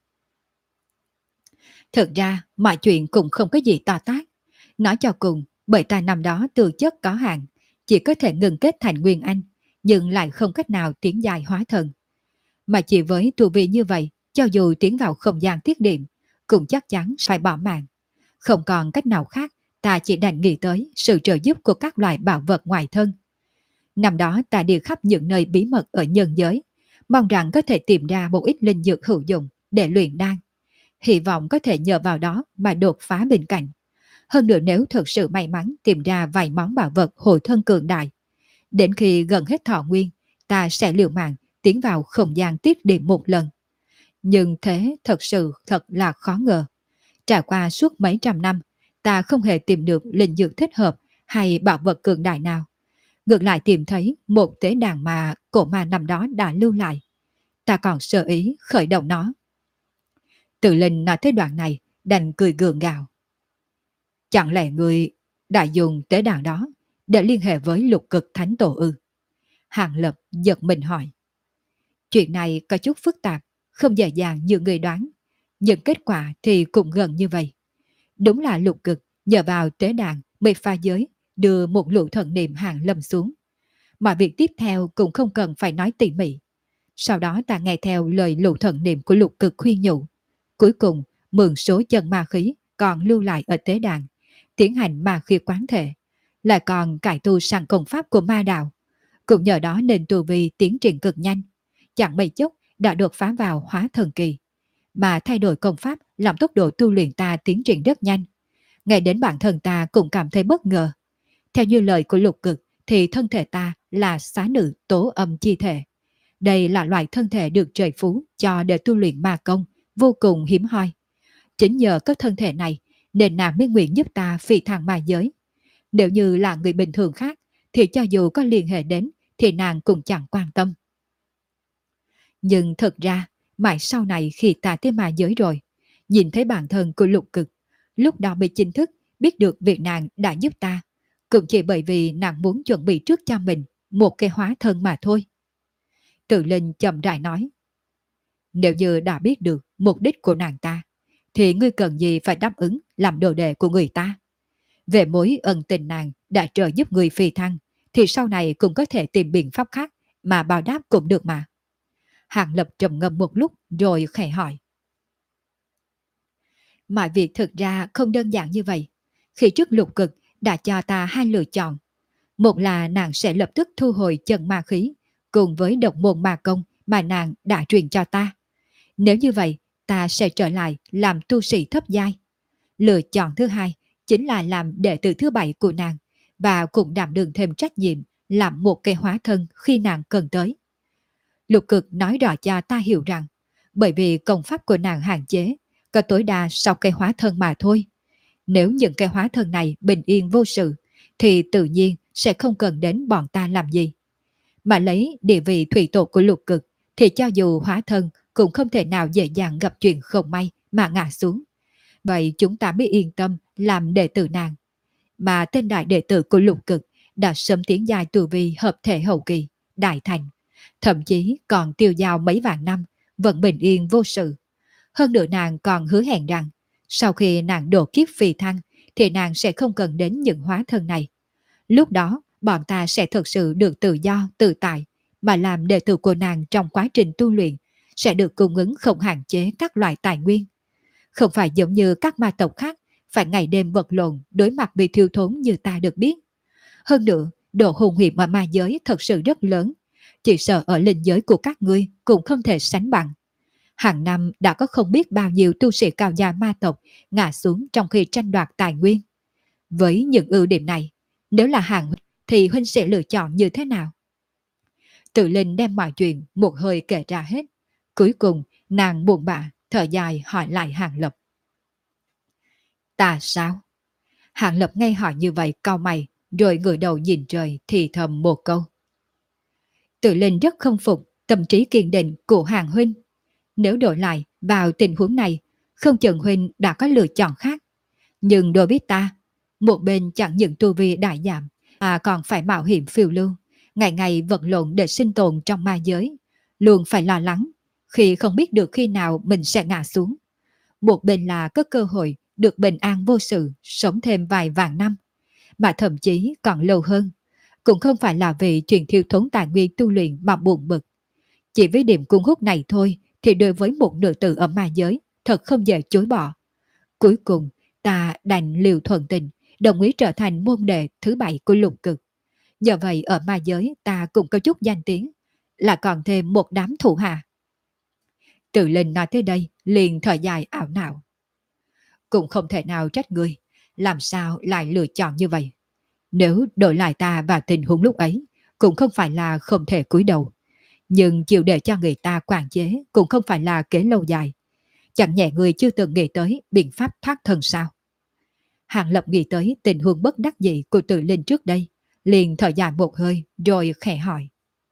A: Thực ra mọi chuyện cũng không có gì to tát. Nói cho cùng, bởi ta năm đó tư chất có hạn, chỉ có thể ngừng kết thành Nguyên Anh, nhưng lại không cách nào tiến dài hóa thần. Mà chỉ với tu vi như vậy, cho dù tiến vào không gian tiết điểm, cũng chắc chắn phải bỏ mạng. Không còn cách nào khác, ta chỉ đành nghĩ tới sự trợ giúp của các loại bảo vật ngoài thân. Năm đó ta đi khắp những nơi bí mật ở nhân giới, mong rằng có thể tìm ra một ít linh dược hữu dụng để luyện đan. Hy vọng có thể nhờ vào đó mà đột phá bên cạnh. Hơn nữa nếu thực sự may mắn tìm ra vài món bảo vật hồi thân cường đại, đến khi gần hết thọ nguyên, ta sẽ liều mạng tiến vào không gian tiết điểm một lần. Nhưng thế thật là khó ngờ. Trải qua suốt mấy trăm năm, ta không hề tìm được linh dược thích hợp hay bảo vật cường đại nào. Ngược lại tìm thấy một tế đàn mà cổ ma năm đó đã lưu lại. Ta còn sơ ý khởi động nó. Tự Linh nói tới đoạn này, đành cười gượng gạo. Chẳng lẽ người đã dùng tế đàn đó để liên hệ với lục cực thánh tổ ư? Hàng Lập giật mình hỏi. Chuyện này có chút phức tạp, không dễ dàng như người đoán, nhưng kết quả thì cũng gần như vậy. Đúng là lục cực nhờ vào tế đàn mới pha giới đưa một lũ thần niệm Hàng Lâm xuống. Mọi việc tiếp theo cũng không cần phải nói tỉ mỉ. Sau đó ta nghe theo lời lũ thần niệm của lục cực khuyên nhủ. Cuối cùng mượn số chân ma khí còn lưu lại ở tế đàn, tiến hành ma khí quán thể, lại còn cải tu sang công pháp của ma đạo. Cũng nhờ đó nên tu vi tiến triển cực nhanh, chẳng mấy chốc đã đột phá vào hóa thần kỳ, mà thay đổi công pháp làm tốc độ tu luyện ta tiến triển rất nhanh. Ngay đến bản thân ta cũng cảm thấy bất ngờ. Theo như lời của lục cực thì thân thể ta là xá nữ tố âm chi thể. Đây là loại thân thể được trời phú cho để tu luyện ma công, vô cùng hiếm hoi. Chính nhờ các thân thể này nên nàng mới nguyện giúp ta phi thăng ma giới. Nếu như là người bình thường khác thì cho dù có liên hệ đến thì nàng cũng chẳng quan tâm. Nhưng thật ra mãi sau này khi ta tới ma giới rồi, nhìn thấy bản thân của lục cực, lúc đó mới chính thức biết được việc nàng đã giúp ta, cũng chỉ bởi vì nàng muốn chuẩn bị trước cho mình một cái hóa thân mà thôi. Tự Linh chậm rãi nói. Nếu như đã biết được mục đích của nàng ta, thì ngươi cần gì phải đáp ứng làm đồ đệ của người ta? Về mối ân tình nàng đã trợ giúp người phi thăng, thì sau này cũng có thể tìm biện pháp khác mà báo đáp cũng được mà. Hàng Lập trầm ngâm một lúc rồi khẽ hỏi. Mọi việc thực ra không đơn giản như vậy. Khi trước lục cực đã cho ta hai lựa chọn. Một là nàng sẽ lập tức thu hồi chân ma khí cùng với độc môn ma công mà nàng đã truyền cho ta. Nếu như vậy, ta sẽ trở lại làm tu sĩ thấp giai. Lựa chọn thứ hai chính là làm đệ tử thứ bảy của nàng và cũng đảm đương thêm trách nhiệm làm một cây hóa thân khi nàng cần tới. Lục cực nói rõ cho ta hiểu rằng bởi vì công pháp của nàng hạn chế, có tối đa 6 cây hóa thân mà thôi. Nếu những cây hóa thân này bình yên vô sự thì tự nhiên sẽ không cần đến bọn ta làm gì. Mà lấy địa vị thủy tổ của lục cực thì cho dù hóa thân cũng không thể nào dễ dàng gặp chuyện không may mà ngã xuống. Vậy chúng ta mới yên tâm làm đệ tử nàng. Mà tên đại đệ tử của lục cực đã sớm tiến giai tu vi hợp thể hậu kỳ, đại thành. Thậm chí còn tiêu dao mấy vạn năm, vẫn bình yên vô sự. Hơn nữa nàng còn hứa hẹn rằng, sau khi nàng độ kiếp phi thăng, thì nàng sẽ không cần đến những hóa thân này. Lúc đó, bọn ta sẽ thực sự được tự do, tự tại, mà làm đệ tử của nàng trong quá trình tu luyện, sẽ được cung ứng không hạn chế các loại tài nguyên. Không phải giống như các ma tộc khác, phải ngày đêm vật lộn đối mặt bị thiếu thốn như ta được biết. Hơn nữa, độ hung hiểm ở ma giới thật sự rất lớn. Chỉ sợ ở linh giới của các ngươi cũng không thể sánh bằng. Hàng năm đã có không biết bao nhiêu tu sĩ cao gia ma tộc ngã xuống trong khi tranh đoạt tài nguyên. Với những ưu điểm này, nếu là Hàng huynh thì huynh sẽ lựa chọn như thế nào? Tự Linh đem mọi chuyện một hơi kể ra hết. Cuối cùng, nàng buồn bã, thở dài hỏi lại Hàng Lập. Ta sao? Hàng Lập nghe hỏi như vậy cau mày, rồi ngửa đầu nhìn trời thì thầm một câu. Tự Linh rất không phục tâm trí kiên định của Hàng huynh. Nếu đổi lại vào tình huống này, không chừng huynh đã có lựa chọn khác. Nhưng đối với ta, một bên chẳng những tu vi đại giảm, mà còn phải mạo hiểm phiêu lưu, ngày ngày vật lộn để sinh tồn trong ma giới, luôn phải lo lắng khi không biết được khi nào mình sẽ ngã xuống. Một bên là có cơ hội được bình an vô sự, sống thêm vài vạn năm, mà thậm chí còn lâu hơn. Cũng không phải là vì chuyện thiếu thốn tài nguyên tu luyện mà buồn bực. Chỉ với điểm cuốn hút này thôi thì đối với một nữ tử ở ma giới thật không dễ chối bỏ. Cuối cùng ta đành liều thuận tình, đồng ý trở thành môn đệ thứ 7 của lục cực. Nhờ vậy ở ma giới ta cũng có chút danh tiếng, là còn thêm một đám thủ hạ. Tự Linh nói tới đây liền thở dài ảo não. Cũng không thể nào trách ngươi, làm sao lại lựa chọn như vậy. Nếu đổi lại ta vào tình huống lúc ấy, cũng không phải là không thể cúi đầu. Nhưng chịu để cho người ta quản chế cũng không phải là kế lâu dài. Chẳng nhẹ người chưa từng nghĩ tới biện pháp thoát thân sao? Hàng Lập nghĩ tới tình huống bất đắc dĩ của Tự Linh trước đây, liền thở dài một hơi rồi khẽ hỏi.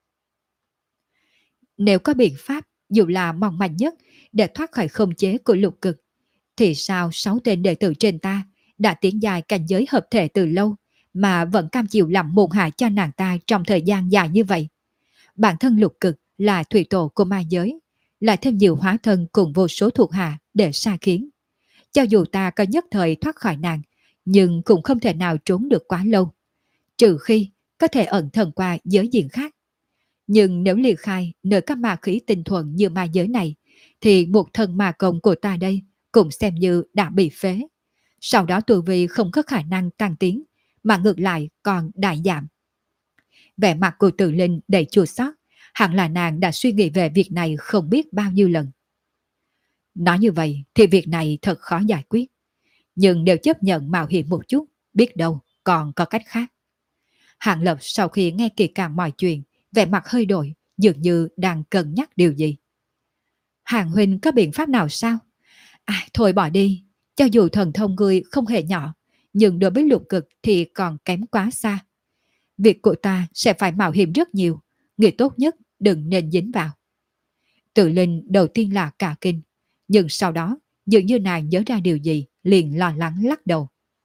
A: Nếu có biện pháp, dù là mong manh nhất, để thoát khỏi khống chế của lục cực, thì sao 6 tên đệ tử trên ta đã tiến dài cảnh giới hợp thể từ lâu mà vẫn cam chịu làm môn hạ cho nàng ta trong thời gian dài như vậy? Bản thân lục cực là thủy tổ của ma giới, lại thêm nhiều hóa thân cùng vô số thuộc hạ để xa khiến. Cho dù ta có nhất thời thoát khỏi nàng, nhưng cũng không thể nào trốn được quá lâu. Trừ khi có thể ẩn thân qua giới diện khác. Nhưng nếu liệt khai nơi các ma khí tinh thuần như ma giới này, thì một thân ma công của ta đây cũng xem như đã bị phế. Sau đó tu vi không có khả năng tăng tiến, mà ngược lại còn đại giảm. Vẻ mặt của Tự Linh đầy chua xót, hẳn là nàng đã suy nghĩ về việc này không biết bao nhiêu lần. Nói như vậy thì việc này thật khó giải quyết. Nhưng đều chấp nhận mạo hiểm một chút, biết đâu còn có cách khác. Hàng Lập sau khi nghe kỹ càng mọi chuyện, vẻ mặt hơi đổi, dường như đang cân nhắc điều gì. Hàng huynh có biện pháp nào sao? À, thôi bỏ đi, cho dù thần thông ngươi không hề nhỏ, nhưng đối với lục cực thì còn kém quá xa. Việc của ta sẽ phải mạo hiểm rất nhiều, người tốt nhất đừng nên dính vào. Tự Linh đầu tiên là cả kinh, nhưng sau đó dường như nàng nhớ ra điều gì, liền lo lắng lắc đầu.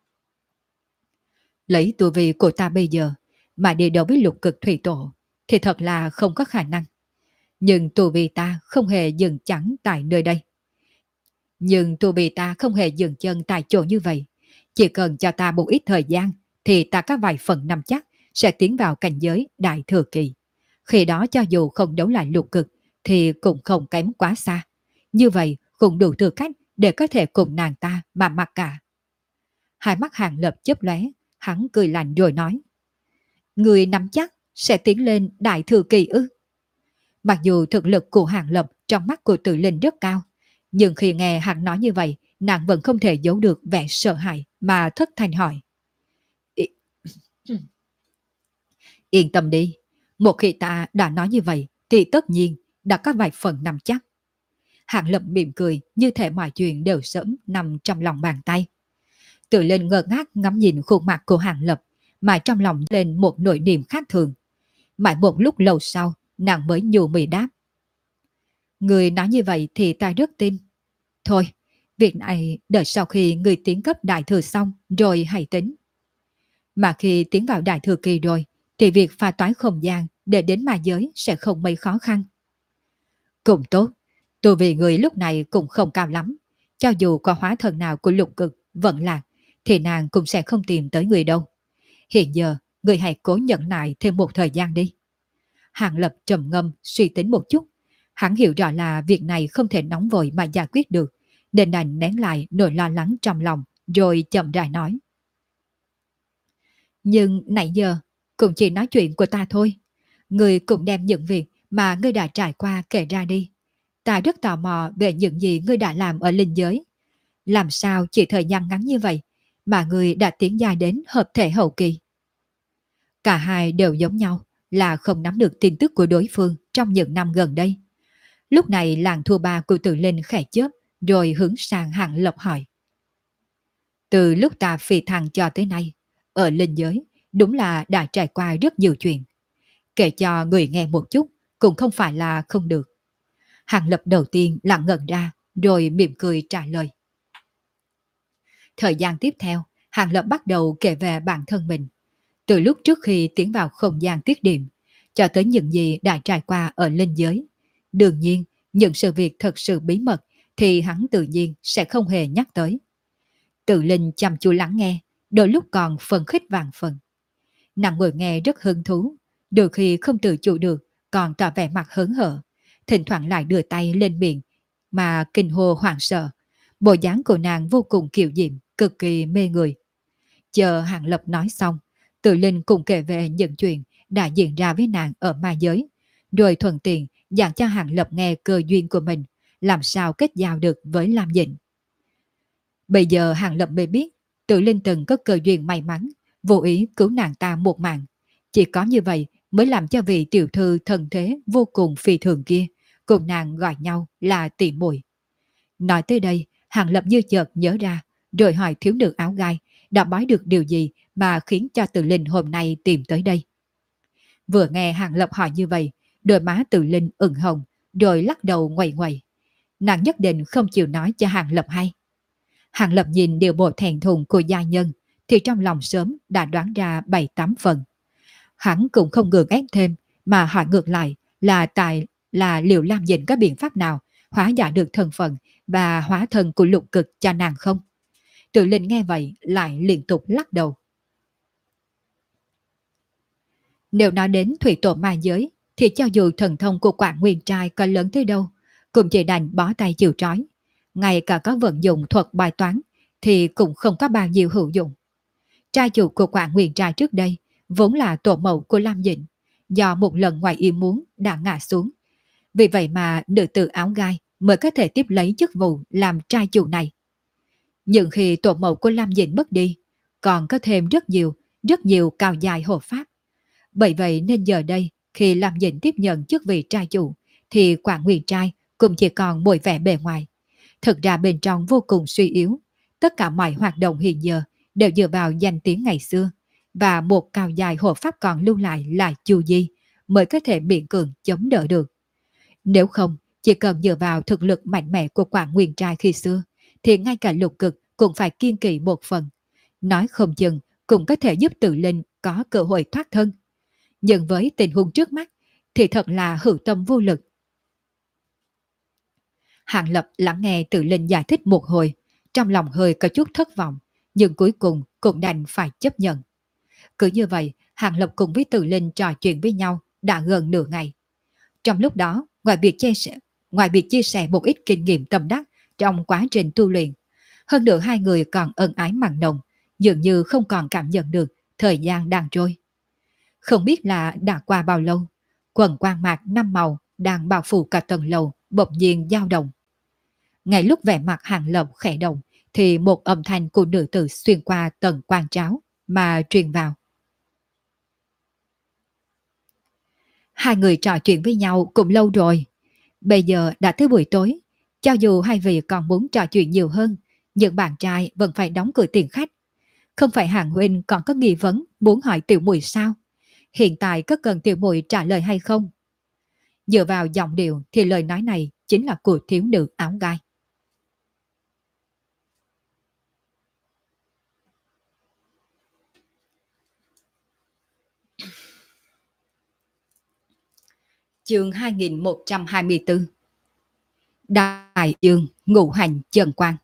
A: Lấy tu vi của ta bây giờ mà đi đấu với lục cực thủy tổ thì thật là không có khả năng. Nhưng tu vi ta không hề dừng chắn tại nơi đây. Nhưng tu vi ta không hề dừng chân tại chỗ như vậy. Chỉ cần cho ta một ít thời gian thì ta có vài phần nắm chắc sẽ tiến vào cảnh giới đại thừa kỳ. Khi đó cho dù không đấu lại lục cực thì cũng không kém quá xa. Như vậy cũng đủ tư cách để có thể cùng nàng ta mà mặc cả. Hai mắt Hàng Lập chớp lóe, hắn cười lạnh rồi nói. Người nắm chắc sẽ tiến lên đại thừa kỳ ư? Mặc dù thực lực của Hàng Lập trong mắt của Tự Linh rất cao, nhưng khi nghe hắn nói như vậy, nàng vẫn không thể giấu được vẻ sợ hãi mà thất thanh hỏi. Yên tâm đi, một khi ta đã nói như vậy thì tất nhiên đã có vài phần nắm chắc. Hàng Lập mỉm cười như thể mọi chuyện đều sớm nằm trong lòng bàn tay. Tự Linh ngơ ngác ngắm nhìn khuôn mặt của Hàng Lập mà trong lòng lên một nỗi niềm khác thường. Mãi một lúc lâu sau, nàng mới nhu mì đáp. Người nói như vậy thì ta rất tin. Thôi, việc này đợi sau khi người tiến cấp đại thừa xong rồi hãy tính. Mà khi tiến vào đại thừa kỳ rồi, thì việc pha toái không gian để đến ma giới sẽ không mấy khó khăn. Cũng tốt, tu vì người lúc này cũng không cao lắm. Cho dù có hóa thần nào của lục cực vẫn lạc, thì nàng cũng sẽ không tìm tới người đâu. Hiện giờ, người hãy cố nhẫn nại thêm một thời gian đi. Hàng Lập trầm ngâm suy tính một chút. Hắn hiểu rõ là việc này không thể nóng vội mà giải quyết được, nên đành nén lại nỗi lo lắng trong lòng, rồi chậm rãi nói. Nhưng nãy giờ, cũng chỉ nói chuyện của ta thôi. Ngươi cũng đem những việc mà ngươi đã trải qua kể ra đi. Ta rất tò mò về những gì ngươi đã làm ở linh giới. Làm sao chỉ thời gian ngắn như vậy mà ngươi đã tiến dài đến hợp thể hậu kỳ? Cả hai đều giống nhau là không nắm được tin tức của đối phương trong những năm gần đây. Lúc này làng thua ba của Tự Linh khẽ chớp, rồi hướng sang Hàng Lập hỏi. Từ lúc ta phi thăng cho tới nay, ở linh giới, đúng là đã trải qua rất nhiều chuyện. Kể cho người nghe một chút, cũng không phải là không được. Hàng Lập đầu tiên lặng ngẩn ra, rồi mỉm cười trả lời. Thời gian tiếp theo, Hàng Lập bắt đầu kể về bản thân mình. Từ lúc trước khi tiến vào không gian tiết điểm, cho tới những gì đã trải qua ở linh giới. Đương nhiên, những sự việc thật sự bí mật thì hắn tự nhiên sẽ không hề nhắc tới. Tự Linh chăm chú lắng nghe, đôi lúc còn phân khích vàng phần. Nàng ngồi nghe rất hứng thú, đôi khi không tự chủ được, còn tỏ vẻ mặt hớn hở, thỉnh thoảng lại đưa tay lên miệng, mà kinh hô hoảng sợ. Bộ dáng của nàng vô cùng kiều diễm, cực kỳ mê người. Chờ Hàng Lập nói xong, Tự Linh cùng kể về những chuyện đã diễn ra với nàng ở ma giới, rồi thuận tiện giảng cho Hàng Lập nghe cơ duyên của mình, làm sao kết giao được với Lam Dĩnh. Bây giờ Hàng Lập mới biết, Tự Linh từng có cơ duyên may mắn, vô ý cứu nàng ta một mạng. Chỉ có như vậy mới làm cho vị tiểu thư thần thế vô cùng phi thường kia, cùng nàng gọi nhau là tỷ muội. Nói tới đây, Hàng Lập như chợt nhớ ra, rồi hỏi thiếu nữ áo gai đã bói được điều gì mà khiến cho Tự Linh hôm nay tìm tới đây. Vừa nghe Hàng Lập hỏi như vậy, đôi má Tự Linh ửng hồng, rồi lắc đầu ngoầy ngoầy. Nàng nhất định không chịu nói cho Hàng Lập hay. Hàng Lập nhìn điều bộ thẹn thùng của gia nhân, thì trong lòng sớm đã đoán ra 7-8 phần. Hắn cũng không gượng ép thêm, mà hỏi ngược lại là liệu Lam Dĩnh có biện pháp nào hóa giải được thân phận và hóa thân của Lục Cực cho nàng không? Tự Linh nghe vậy lại liên tục lắc đầu. Nếu nói đến thủy tổ ma giới, thì cho dù thần thông của Quảng Nguyên Trai có lớn tới đâu, cũng chỉ đành bó tay chịu trói. Ngay cả có vận dụng thuật bài toán, thì cũng không có bao nhiêu hữu dụng. Trai chủ của Quảng Nguyên Trai trước đây, vốn là tổ mẫu của Lam Dĩnh, do một lần ngoài ý muốn đã ngã xuống. Vì vậy mà nữ tử áo gai mới có thể tiếp lấy chức vụ làm trai chủ này. Nhưng khi tổ mẫu của Lam Dĩnh mất đi, còn có thêm rất nhiều cao dài hộ pháp. Bởi vậy nên giờ đây, khi Lam Dĩnh tiếp nhận chức vị trai chủ, thì Quảng Nguyên Trai cũng chỉ còn bồi vẻ bề ngoài. Thực ra bên trong vô cùng suy yếu. Tất cả mọi hoạt động hiện giờ đều dựa vào danh tiếng ngày xưa. Và một cao dài hộ pháp còn lưu lại là Chu Di mới có thể miễn cường chống đỡ được. Nếu không, chỉ cần dựa vào thực lực mạnh mẽ của Quảng Nguyên Trai khi xưa, thì ngay cả Lục Cực cũng phải kiên kỵ một phần. Nói không chừng cũng có thể giúp Tự Linh có cơ hội thoát thân. Nhưng với tình huống trước mắt thì thật là hữu tâm vô lực. Hàng Lập lắng nghe Tự Linh giải thích một hồi, trong lòng hơi có chút thất vọng, nhưng cuối cùng cũng đành phải chấp nhận. Cứ như vậy, Hàng Lập cùng với Tự Linh trò chuyện với nhau đã gần nửa ngày. Trong lúc đó, ngoài việc chia sẻ một ít kinh nghiệm tâm đắc trong quá trình tu luyện, hơn nữa hai người còn ân ái mặn nồng, dường như không còn cảm nhận được thời gian đang trôi. Không biết là đã qua bao lâu, quần quang mạc năm màu đang bao phủ cả tầng lầu bỗng nhiên dao động. Ngay lúc vẻ mặt Hàng Lập khẽ động, thì một âm thanh của nữ tử xuyên qua tầng quan tráo mà truyền vào. Hai người trò chuyện với nhau cũng lâu rồi. Bây giờ đã tới buổi tối, cho dù hai vị còn muốn trò chuyện nhiều hơn, nhưng bạn trai vẫn phải đóng cửa tiền khách. Không phải Hàng huynh còn có nghi vấn muốn hỏi tiểu muội sao? Hiện tại có cần tiểu muội trả lời hay không? Dựa vào giọng điệu thì lời nói này chính là của thiếu nữ áo gai. Chương 2124. Đại Dương ngũ hành trần quang.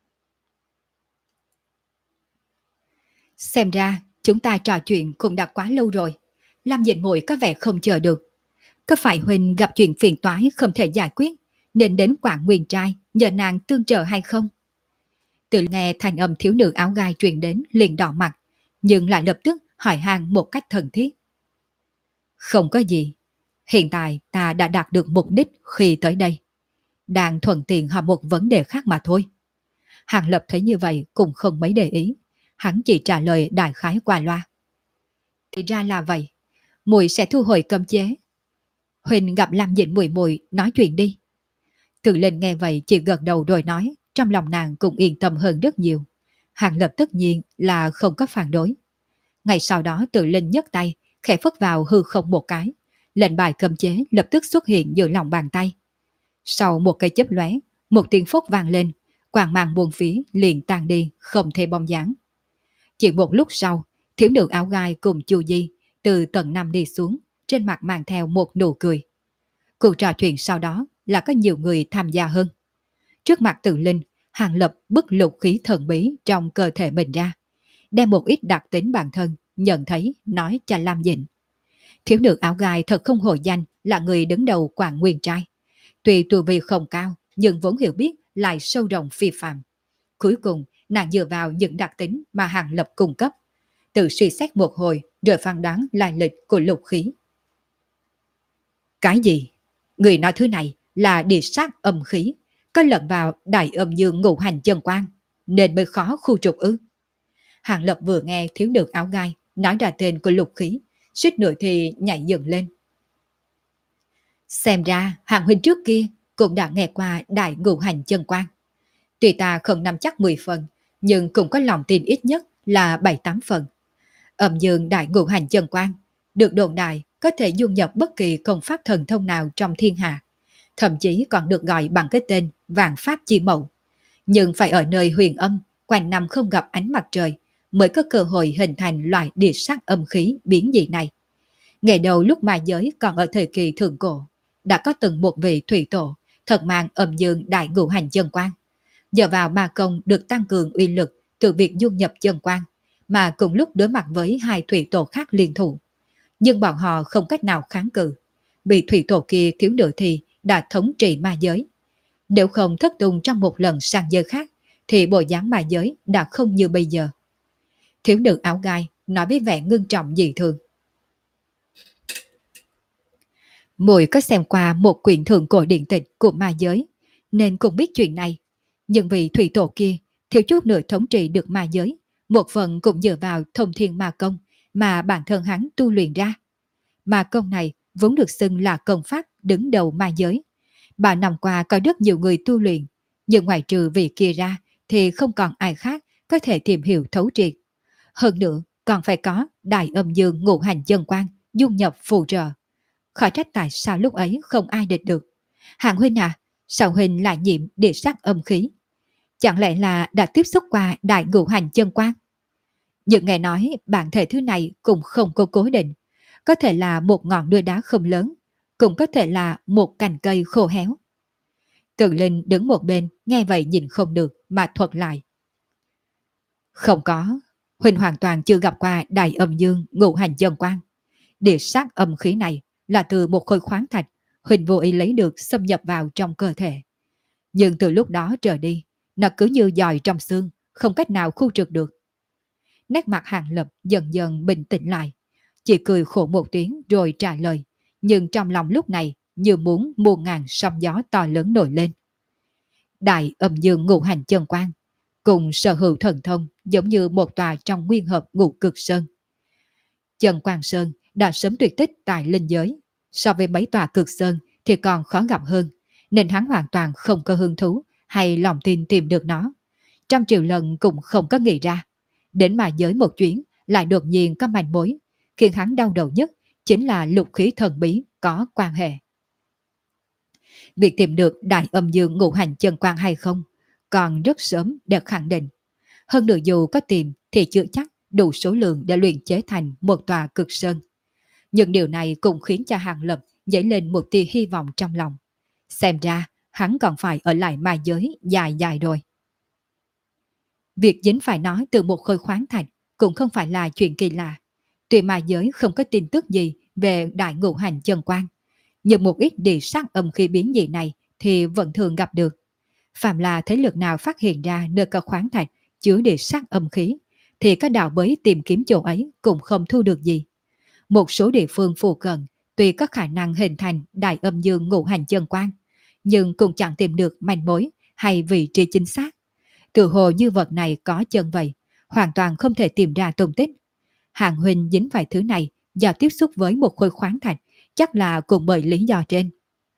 A: Xem ra chúng ta trò chuyện cũng đã quá lâu rồi. Lam Dĩnh muội có vẻ không chờ được. Có phải huynh gặp chuyện phiền toái không thể giải quyết, nên đến Quảng Nguyên Trai nhờ nàng tương trợ hay không? Từ nghe thành âm thiếu nữ áo gai truyền đến liền đỏ mặt, nhưng lại lập tức hỏi han một cách thân thiết. Không có gì, hiện tại ta đã đạt được mục đích khi tới đây. Đang thuận tiện hỏi một vấn đề khác mà thôi. Hàng Lập thấy như vậy cũng không mấy để ý, hắn chỉ trả lời đại khái qua loa. Thì ra là vậy, muội sẽ thu hồi cấm chế. Huỳnh gặp Lam Dĩnh muội muội nói chuyện đi. Từ lên nghe vậy chỉ gật đầu rồi nói, trong lòng nàng cũng yên tâm hơn rất nhiều. Hàng Lập tất nhiên là không có phản đối. Ngày sau đó Từ Linh nhấc tay, khẽ phất vào hư không một cái. Lệnh bài cấm chế lập tức xuất hiện giữa lòng bàn tay. Sau một cây chớp lóe, một tiếng phốc vang lên, quang mang buông phía liền tan đi, không thể bóng dáng. Chỉ một lúc sau, thiếu nữ áo gai cùng Chu Di từ tầng 5 đi xuống, trên mặt mang theo một nụ cười. Cuộc trò chuyện sau đó là có nhiều người tham gia hơn. Trước mặt Từ Linh, Hàng Lập bức lục khí thần bí trong cơ thể mình ra, đem một ít đặc tính bản thân nhận thấy nói cho Lam Dĩnh. Thiếu nữ áo gai thật không hổ danh là người đứng đầu Quảng Nguyên Trai. Tuy tu vi không cao, nhưng vốn hiểu biết lại sâu rộng phi phàm. Cuối cùng, nàng dựa vào những đặc tính mà Hàng Lập cung cấp, tự suy xét một hồi rồi phán đoán lai lịch của lục khí. Cái gì? Người nói thứ này là địa sát âm khí, có lẫn vào đại âm dương ngũ hành chân quan, nên mới khó khu trục ư? Hàng Lập vừa nghe thiếu nữ áo gai nói ra tên của lục khí, suýt nữa thì nhảy dựng lên. Xem ra Hàng huynh trước kia cũng đã nghe qua đại ngũ hành chân quan. Tuy ta không nắm chắc 10 phần, nhưng cũng có lòng tin ít nhất là 7-8 phần. Âm dương đại ngũ hành chân quan được đồn đại có thể dung nhập bất kỳ công pháp thần thông nào trong thiên hạ, thậm chí còn được gọi bằng cái tên vạn pháp chi mậu. Nhưng phải ở nơi huyền âm, quanh năm không gặp ánh mặt trời, mới có cơ hội hình thành loại địa sát âm khí biến dị này. Ngày đầu lúc ma giới còn ở thời kỳ thượng cổ, đã có từng một vị thủy tổ thật mang âm dương đại ngũ hành chân quan. Nhờ vào ma công được tăng cường uy lực từ việc dung nhập chân quan, mà cùng lúc đối mặt với hai thủy tổ khác liên thủ. Nhưng bọn họ không cách nào kháng cự, bị thủy tổ kia thiếu nữ thì đã thống trị ma giới. Nếu không thất tung trong một lần sang giới khác, thì bộ dáng ma giới đã không như bây giờ. Thiếu nữ áo gai nói với vẻ ngưng trọng dị thường. Muội có xem qua một quyển thượng cổ điện tịch của ma giới, nên cũng biết chuyện này. Nhưng vì thủy tổ kia thiếu chút nữa thống trị được ma giới, một phần cũng dựa vào thông thiên ma công mà bản thân hắn tu luyện ra. Ma công này vốn được xưng là công pháp đứng đầu ma giới. 3 năm qua có rất nhiều người tu luyện, nhưng ngoài trừ vị kia ra thì không còn ai khác có thể tìm hiểu thấu triệt. Hơn nữa còn phải có đại âm dương ngũ hành chân quan dung nhập phù trợ. Khỏi trách tại sao lúc ấy không ai địch được. Hạng huynh à, sao huynh lại nhiễm địa sát âm khí? Chẳng lẽ là đã tiếp xúc qua đại ngũ hành chân quan? Nhưng nghe nói bản thể thứ này cũng không có cố định. Có thể là một ngọn núi đá không lớn, cũng có thể là một cành cây khô héo. Từ Linh đứng một bên, nghe vậy nhìn không được mà thuật lại. Không có, huynh hoàn toàn chưa gặp qua đại âm dương ngũ hành chân quan. Địa sát âm khí này là từ một khối khoáng thạch huynh vô ý lấy được xâm nhập vào trong cơ thể. Nhưng từ lúc đó trở đi, nó cứ như giòi trong xương, không cách nào khu trục được. Nét mặt Hàng Lập dần dần bình tĩnh lại, chỉ cười khổ một tiếng rồi trả lời, nhưng trong lòng lúc này như muốn muôn ngàn sóng gió to lớn nổi lên. Đại âm dương ngũ hành chân quan, cùng sở hữu thần thông giống như một tòa trong nguyên hợp ngũ cực sơn. Chân quan sơn đã sớm tuyệt tích tại linh giới, so với mấy tòa cực sơn thì còn khó gặp hơn, nên hắn hoàn toàn không có hứng thú hay lòng tin tìm được nó. Trăm triệu lần cũng không có nghĩ ra. Đến mà giới một chuyến lại đột nhiên có manh mối, khiến hắn đau đầu nhất chính là lục khí thần bí có quan hệ. Việc tìm được đại âm dương ngũ hành chân quan hay không còn rất sớm để khẳng định. Hơn nữa dù có tìm thì chưa chắc đủ số lượng để luyện chế thành một tòa cực sơn. Nhưng điều này cũng khiến cho Hàng Lập dấy lên một tia hy vọng trong lòng. Xem ra hắn còn phải ở lại ma giới dài dài rồi. Việc dính phải nói từ một khối khoáng thạch cũng không phải là chuyện kỳ lạ. Tuy ma giới không có tin tức gì về đại ngũ hành chân quan, nhưng một ít địa sát âm khí biến dị này thì vẫn thường gặp được. Phạm là thế lực nào phát hiện ra nơi có khoáng thạch chứa địa sát âm khí, thì các đạo bới tìm kiếm chỗ ấy cũng không thu được gì. Một số địa phương phù cận tuy có khả năng hình thành đại âm dương ngũ hành chân quan, nhưng cũng chẳng tìm được manh mối hay vị trí chính xác. Tự hồ như vật này có chân vậy, hoàn toàn không thể tìm ra tung tích. Hàng huynh dính phải thứ này do tiếp xúc với một khối khoáng thạch, chắc là cùng bởi lý do trên.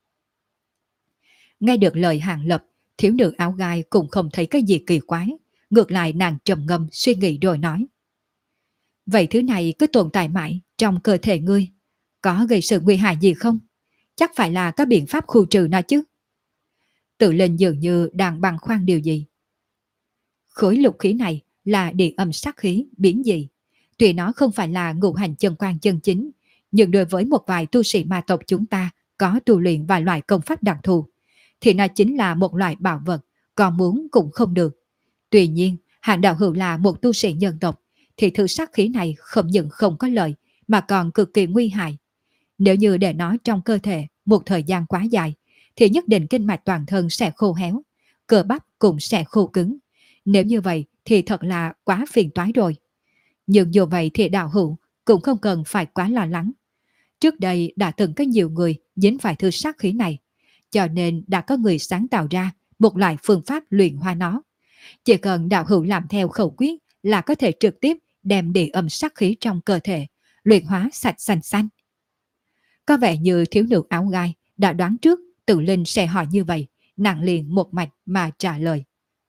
A: Nghe được lời Hàng Lập, thiếu nữ áo gai cũng không thấy cái gì kỳ quái. Ngược lại nàng trầm ngâm suy nghĩ rồi nói. Vậy thứ này cứ tồn tại mãi trong cơ thể ngươi, có gây sự nguy hại gì không? Chắc phải là có biện pháp khu trừ nó chứ. Tự lên dường như đang băn khoăn điều gì. Khối lục khí này là địa âm sắc khí biến dị. Tuy nó không phải là ngũ hành chân quan chân chính, nhưng đối với một vài tu sĩ ma tộc chúng ta có tu luyện vài loại công pháp đặc thù, thì nó chính là một loại bảo vật, còn muốn cũng không được. Tuy nhiên, Hạng đạo hữu là một tu sĩ nhân tộc, thì thứ sắc khí này không những không có lợi, mà còn cực kỳ nguy hại. Nếu như để nó trong cơ thể một thời gian quá dài, thì nhất định kinh mạch toàn thân sẽ khô héo, cơ bắp cũng sẽ khô cứng. Nếu như vậy thì thật là quá phiền toái rồi. Nhưng dù vậy thì đạo hữu cũng không cần phải quá lo lắng. Trước đây đã từng có nhiều người dính phải thứ sắc khí này, cho nên đã có người sáng tạo ra một loại phương pháp luyện hóa nó. Chỉ cần đạo hữu làm theo khẩu quyết là có thể trực tiếp đem địa âm sắc khí trong cơ thể, luyện hóa sạch xanh xanh. Có vẻ như thiếu nữ áo gai đã đoán trước Tự Linh sẽ hỏi như vậy, nàng liền một mạch mà trả lời.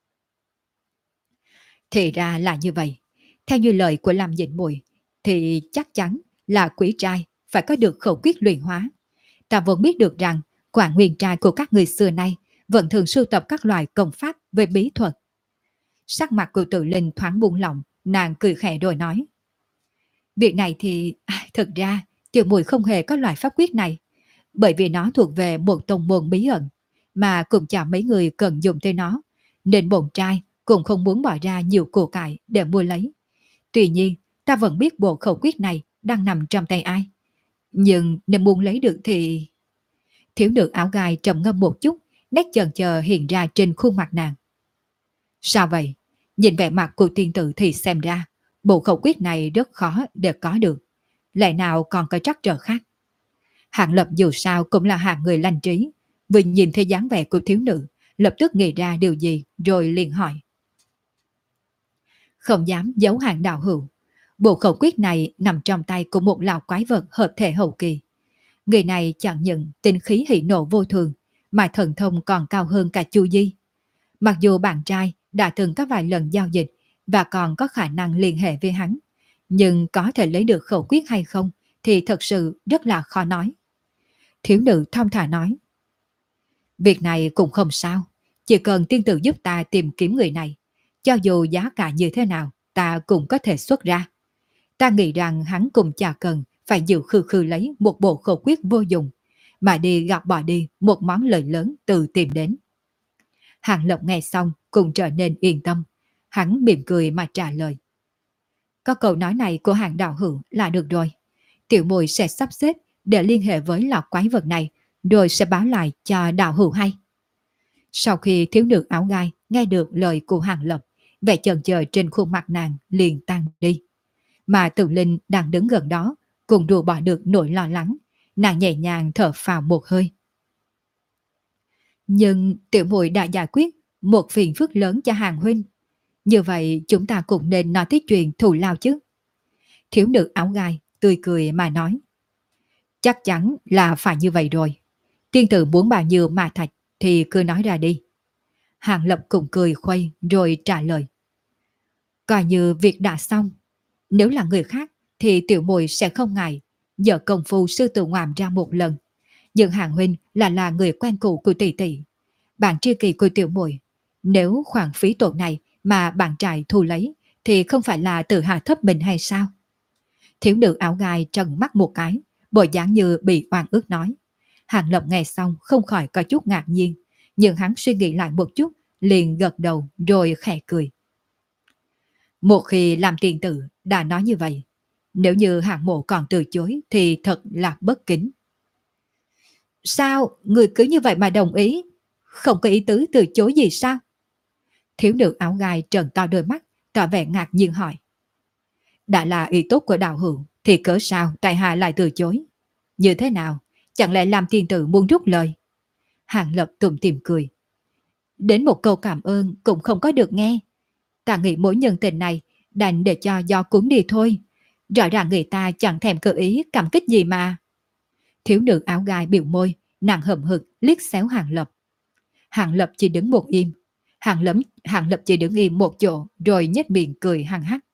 A: Thì ra là như vậy. Theo như lời của Lâm Dĩnh Mùi, thì chắc chắn là quý trai phải có được khẩu quyết luyện hóa. Ta vẫn biết được rằng quả nguyên trai của các người xưa nay vẫn thường sưu tập các loại công pháp về bí thuật. Sắc mặt của Tự Linh thoáng buông lỏng, nàng cười khẽ rồi nói. Việc này thì thực ra Tiểu Mùi không hề có loại pháp quyết này, bởi vì nó thuộc về một tông môn bí ẩn, mà cũng chẳng mấy người cần dùng tới nó, nên bổn trai cũng không muốn bỏ ra nhiều của cải để mua lấy. Tuy nhiên, ta vẫn biết bộ khẩu quyết này đang nằm trong tay ai. Nhưng nếu muốn lấy được thì... Thiếu nữ áo gai trầm ngâm một chút, nét chần chờ hiện ra trên khuôn mặt nàng. Sao vậy? Nhìn vẻ mặt của tiên tử thì xem ra, bộ khẩu quyết này rất khó để có được. Lẽ nào còn có trắc trở khác? Hạng Lập dù sao cũng là hạng người lành trí, vừa nhìn thấy dáng vẻ của thiếu nữ, lập tức nghĩ ra điều gì rồi liền hỏi. Không dám giấu Hạng đạo hữu, bộ khẩu quyết này nằm trong tay của một lão quái vật hợp thể hậu kỳ. Người này chẳng những tinh khí hỉ nộ vô thường, mà thần thông còn cao hơn cả Chu Di. Mặc dù bạn trai đã từng có vài lần giao dịch và còn có khả năng liên hệ với hắn, nhưng có thể lấy được khẩu quyết hay không thì thật sự rất là khó nói. Thiếu nữ thong thả nói. Việc này cũng không sao, chỉ cần tiên tử giúp ta tìm kiếm người này, cho dù giá cả như thế nào ta cũng có thể xuất ra. Ta nghĩ rằng hắn cũng chả cần phải dự khư khư lấy một bộ khẩu quyết vô dụng, mà đi gặp bỏ đi một món lợi lớn từ tìm đến. Hàng Lộc nghe xong cũng trở nên yên tâm, hắn mỉm cười mà trả lời. Có câu nói này của Hàng đạo hữu là được rồi. Tiểu Mùi sẽ sắp xếp để liên hệ với lọ quái vật này, rồi sẽ báo lại cho đạo hữu hay. Sau khi thiếu nữ áo gai nghe được lời của Hàng Lập, vẻ chần chờ trên khuôn mặt nàng liền tan đi. Mà Tự Linh đang đứng gần đó, cũng đùa bỏ được nỗi lo lắng, nàng nhẹ nhàng thở phào một hơi. Nhưng Tiểu Mùi đã giải quyết một phiền phức lớn cho Hàng huynh. Như vậy chúng ta cũng nên nói tới chuyện thù lao chứ. Thiếu nữ áo gai tươi cười mà nói. Chắc chắn là phải như vậy rồi. Tiên tử muốn bao nhiêu mà thạch thì cứ nói ra đi. Hàng Lập cũng cười khuây rồi trả lời. Coi như việc đã xong. Nếu là người khác thì Tiểu Mùi sẽ không ngại dở công phu sư tử ngoạm ra một lần. Nhưng Hàng huynh là người quen cũ của tỷ tỷ, bạn tri kỷ của Tiểu Mùi. Nếu khoản phí tổn này mà bạn trai thu lấy thì không phải là tự hạ thấp mình hay sao? Thiếu nữ áo gai trần mắt một cái, bộ dáng như bị oan ức nói. Hàng Lập nghe xong không khỏi có chút ngạc nhiên, nhưng hắn suy nghĩ lại một chút, liền gật đầu rồi khẽ cười. Một khi làm tiền tử đã nói như vậy, nếu như Hạng mộ còn từ chối thì thật là bất kính. Sao người cứ như vậy mà đồng ý? Không có ý tứ từ chối gì sao? Thiếu nữ áo gai trợn to đôi mắt, tỏ vẻ ngạc nhiên hỏi. Đã là ý tốt của đạo hữu, thì cớ sao tại hạ lại từ chối? Như thế nào? Chẳng lẽ làm tiên tử muốn rút lời? Hàng Lập tủm tỉm cười. Đến một câu cảm ơn cũng không có được nghe. Ta nghĩ mối nhân tình này đành để cho do cuốn đi thôi. Rõ ràng người ta chẳng thèm cơ ý cảm kích gì mà. Thiếu nữ áo gai biểu môi, nàng hậm hực liếc xéo Hàng Lập. Hàng Lập chỉ đứng một im. Hàng Lập chỉ đứng im một chỗ rồi nhếch miệng cười hăng hắc.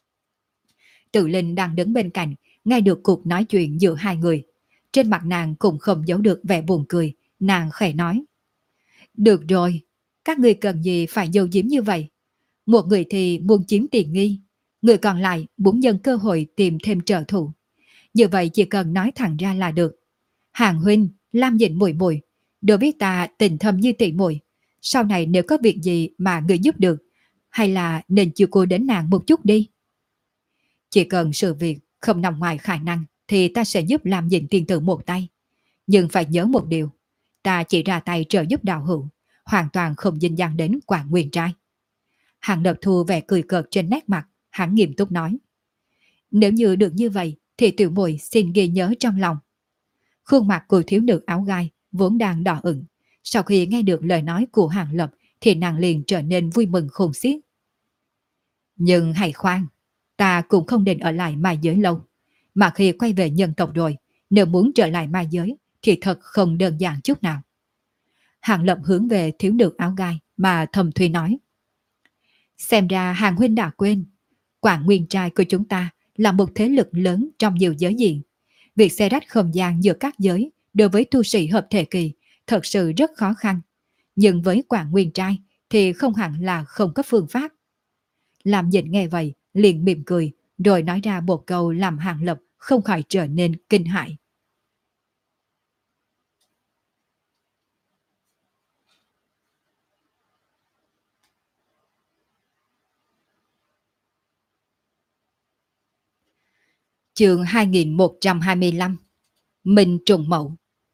A: Tự Linh đang đứng bên cạnh, nghe được cuộc nói chuyện giữa hai người. Trên mặt nàng cũng không giấu được vẻ buồn cười, nàng khẽ nói. Được rồi, các người cần gì phải giấu giếm như vậy? Một người thì muốn chiếm tiền nghi, người còn lại muốn nhân cơ hội tìm thêm trợ thủ. Như vậy chỉ cần nói thẳng ra là được. Hàng huynh, Lam Dĩnh muội muội, đối với ta tình thâm như tỷ muội. Sau này nếu có việc gì mà người giúp được, hay là nên chiều cô đến nàng một chút đi. Chỉ cần sự việc không nằm ngoài khả năng thì ta sẽ giúp Lam Dĩnh tiên tử một tay. Nhưng phải nhớ một điều, ta chỉ ra tay trợ giúp đạo hữu, hoàn toàn không dính dáng đến Quảng Nguyên trai. Hàng Lập thu vẻ cười cợt trên nét mặt, hắn nghiêm túc nói. Nếu như được như vậy thì tiểu muội xin ghi nhớ trong lòng. Khuôn mặt của thiếu nữ áo gai vốn đang đỏ ửng, sau khi nghe được lời nói của Hàng Lập thì nàng liền trở nên vui mừng khôn xiết. Nhưng hãy khoan, ta cũng không định ở lại ma giới lâu, mà khi quay về nhân tộc rồi, nếu muốn trở lại ma giới thì thật không đơn giản chút nào. Hàng Lập hướng về thiếu nữ áo gai mà thầm thuy nói. Xem ra Hàng huynh đã quên, Quảng Nguyên trai của chúng ta là một thế lực lớn trong nhiều giới diện. Việc xé rách không gian giữa các giới đối với tu sĩ hợp thể kỳ thật sự rất khó khăn. Nhưng với Quảng Nguyên trai thì không hẳn là không có phương pháp. Làm Dĩnh nghe vậy liền mỉm cười rồi nói ra một câu làm Hàng Lập không khỏi trở nên kinh hãi. Chương 2125 Minh trùng mậu.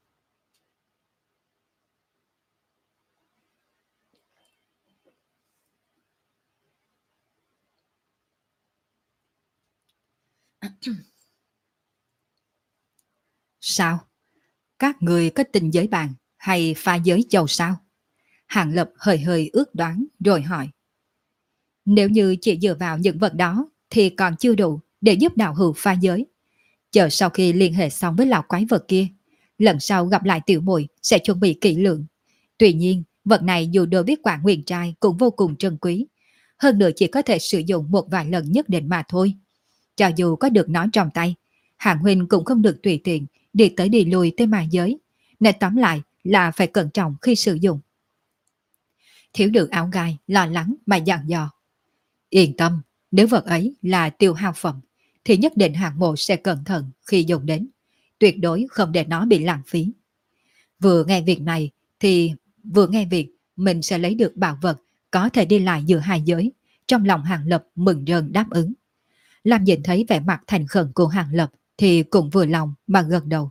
A: Sao? Các người có tình giới bàn hay pha giới châu sao? Hàng Lập hơi hơi ước đoán rồi hỏi. Nếu như chỉ dựa vào những vật đó thì còn chưa đủ để giúp đạo hữu pha giới. Chờ sau khi liên hệ xong với lão quái vật kia, lần sau gặp lại tiểu muội sẽ chuẩn bị kỹ lưỡng. Tuy nhiên, vật này dù đối với Quảng Nguyên trai cũng vô cùng trân quý. Hơn nữa chỉ có thể sử dụng một vài lần nhất định mà thôi. Cho dù có được nó trong tay, Hàng huynh cũng không được tùy tiện đi tới đi lui tới ma giới. Nên tóm lại là phải cẩn trọng khi sử dụng. Thiếu nữ áo gai lo lắng mà dặn dò. Yên tâm, nếu vật ấy là tiêu hao phẩm thì nhất định Hàng mộ sẽ cẩn thận khi dùng đến. Tuyệt đối không để nó bị lãng phí. Vừa nghe việc này thì vừa nghe việc mình sẽ lấy được bảo vật có thể đi lại giữa hai giới. Trong lòng Hàng Lập mừng rơn đáp ứng. Lam Dĩnh thấy vẻ mặt thành khẩn của Hàng Lập thì cũng vừa lòng mà gật đầu.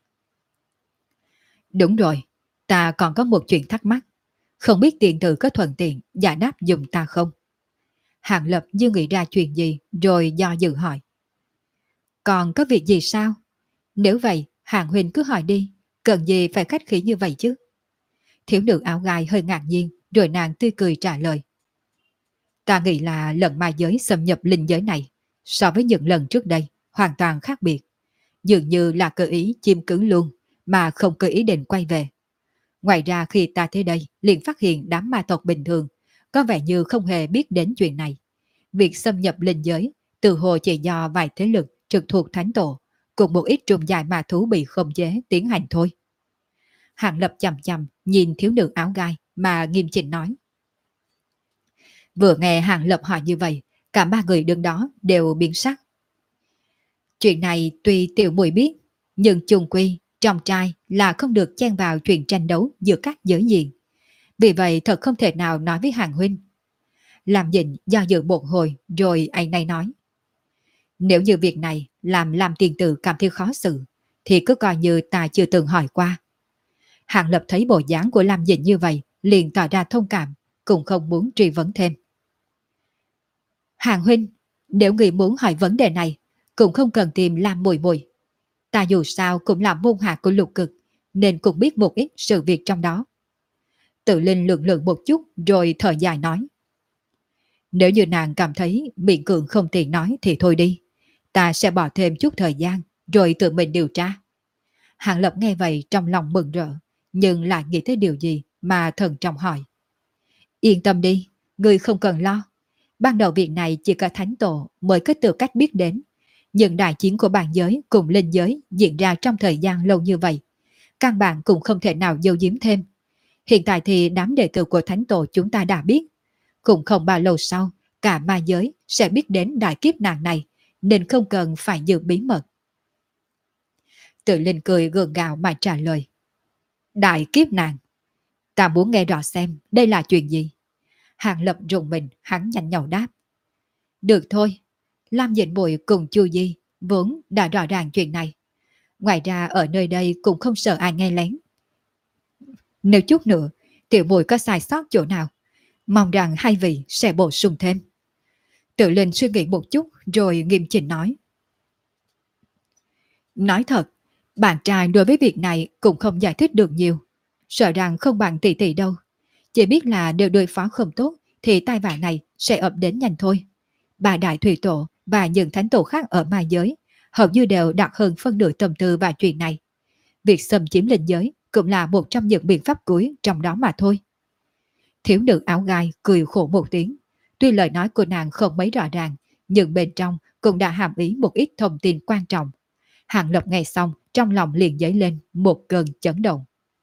A: Đúng rồi, ta còn có một chuyện thắc mắc. Không biết tiền tử có thuận tiện giải đáp dùm ta không? Hàng Lập như nghĩ ra chuyện gì rồi do dự hỏi. Còn có việc gì sao? Nếu vậy, Hàng huynh cứ hỏi đi, cần gì phải khách khí như vậy chứ? Thiếu nữ áo gai hơi ngạc nhiên rồi nàng tươi cười trả lời. Ta nghĩ là lần ma giới xâm nhập linh giới này so với những lần trước đây hoàn toàn khác biệt. Dường như là cơ ý chiêm cứ luôn mà không cơ ý định quay về. Ngoài ra khi ta tới đây liền phát hiện đám ma tộc bình thường có vẻ như không hề biết đến chuyện này. Việc xâm nhập linh giới từ hồ chỉ do vài thế lực trực thuộc thánh tổ cùng một ít trùng dài ma thú bị khống chế tiến hành thôi. Hàng Lập chầm chầm nhìn thiếu nữ áo gai mà nghiêm chỉnh nói. Vừa nghe Hàng Lập hỏi như vậy, cả ba người đứng đó đều biến sắc. Chuyện này tuy tiểu muội biết, nhưng chung quy trong trai là không được chen vào chuyện tranh đấu giữa các giới diện. Vì vậy thật không thể nào nói với Hàng huynh. Làm Dĩnh do dự một hồi rồi anh này nói. Nếu như việc này làm tiền tử cảm thấy khó xử thì cứ coi như ta chưa từng hỏi qua. Hàng Lập thấy bộ dáng của Lam Dĩnh như vậy, liền tỏ ra thông cảm, cũng không muốn truy vấn thêm. Hàng huynh, nếu người muốn hỏi vấn đề này, cũng không cần tìm Lam Mùi Mùi. Ta dù sao cũng là môn hạ của Lục Cực, nên cũng biết một ít sự việc trong đó. Tự Linh lượng lượng một chút rồi thở dài nói. Nếu như nàng cảm thấy miệng cường không tiện nói thì thôi đi. Ta sẽ bỏ thêm chút thời gian rồi tự mình điều tra. Hàng Lập nghe vậy trong lòng mừng rỡ, nhưng lại nghĩ tới điều gì mà thận trọng hỏi. Yên tâm đi, ngươi không cần lo. Ban đầu việc này chỉ có thánh tổ mới có tư cách biết đến. Nhưng đại chiến của bàn giới cùng linh giới diễn ra trong thời gian lâu như vậy. Căn bản cũng không thể nào giấu giếm thêm. Hiện tại thì đám đệ tử của thánh tổ chúng ta đã biết. Cũng không bao lâu sau, cả ma giới sẽ biết đến đại kiếp nạn này, nên không cần phải giữ bí mật. Tự Linh cười gượng gạo mà trả lời. Đại kiếp nạn? Ta muốn nghe rõ xem đây là chuyện gì. Hàng Lập rùng mình, hắn nhanh nhậu đáp. Được thôi, Lam Dĩnh Bụi cùng Chu Di vốn đã rõ ràng chuyện này. Ngoài ra ở nơi đây cũng không sợ ai nghe lén. Nếu chút nữa, tiểu Bụi có sai sót chỗ nào, mong rằng hai vị sẽ bổ sung thêm. Tự Linh suy nghĩ một chút rồi nghiêm chỉnh nói. Nói thật, bạn trai đối với việc này cũng không giải thích được nhiều. Sợ rằng không bằng tỷ tỷ đâu. Chỉ biết là đều đối phó không tốt thì tai vạ này sẽ ập đến nhanh thôi. Bà Đại Thủy Tổ và những thánh tổ khác ở ma giới hầu như đều đặt hơn phân nửa tâm tư vào chuyện này. Việc xâm chiếm linh giới cũng là một trong những biện pháp cuối trong đó mà thôi. Thiếu nữ áo gai cười khổ một tiếng. Tuy lời nói của nàng không mấy rõ ràng, nhưng bên trong cũng đã hàm ý một ít thông tin quan trọng. Hàng Lập nghe xong, trong lòng liền dấy lên một cơn chấn động.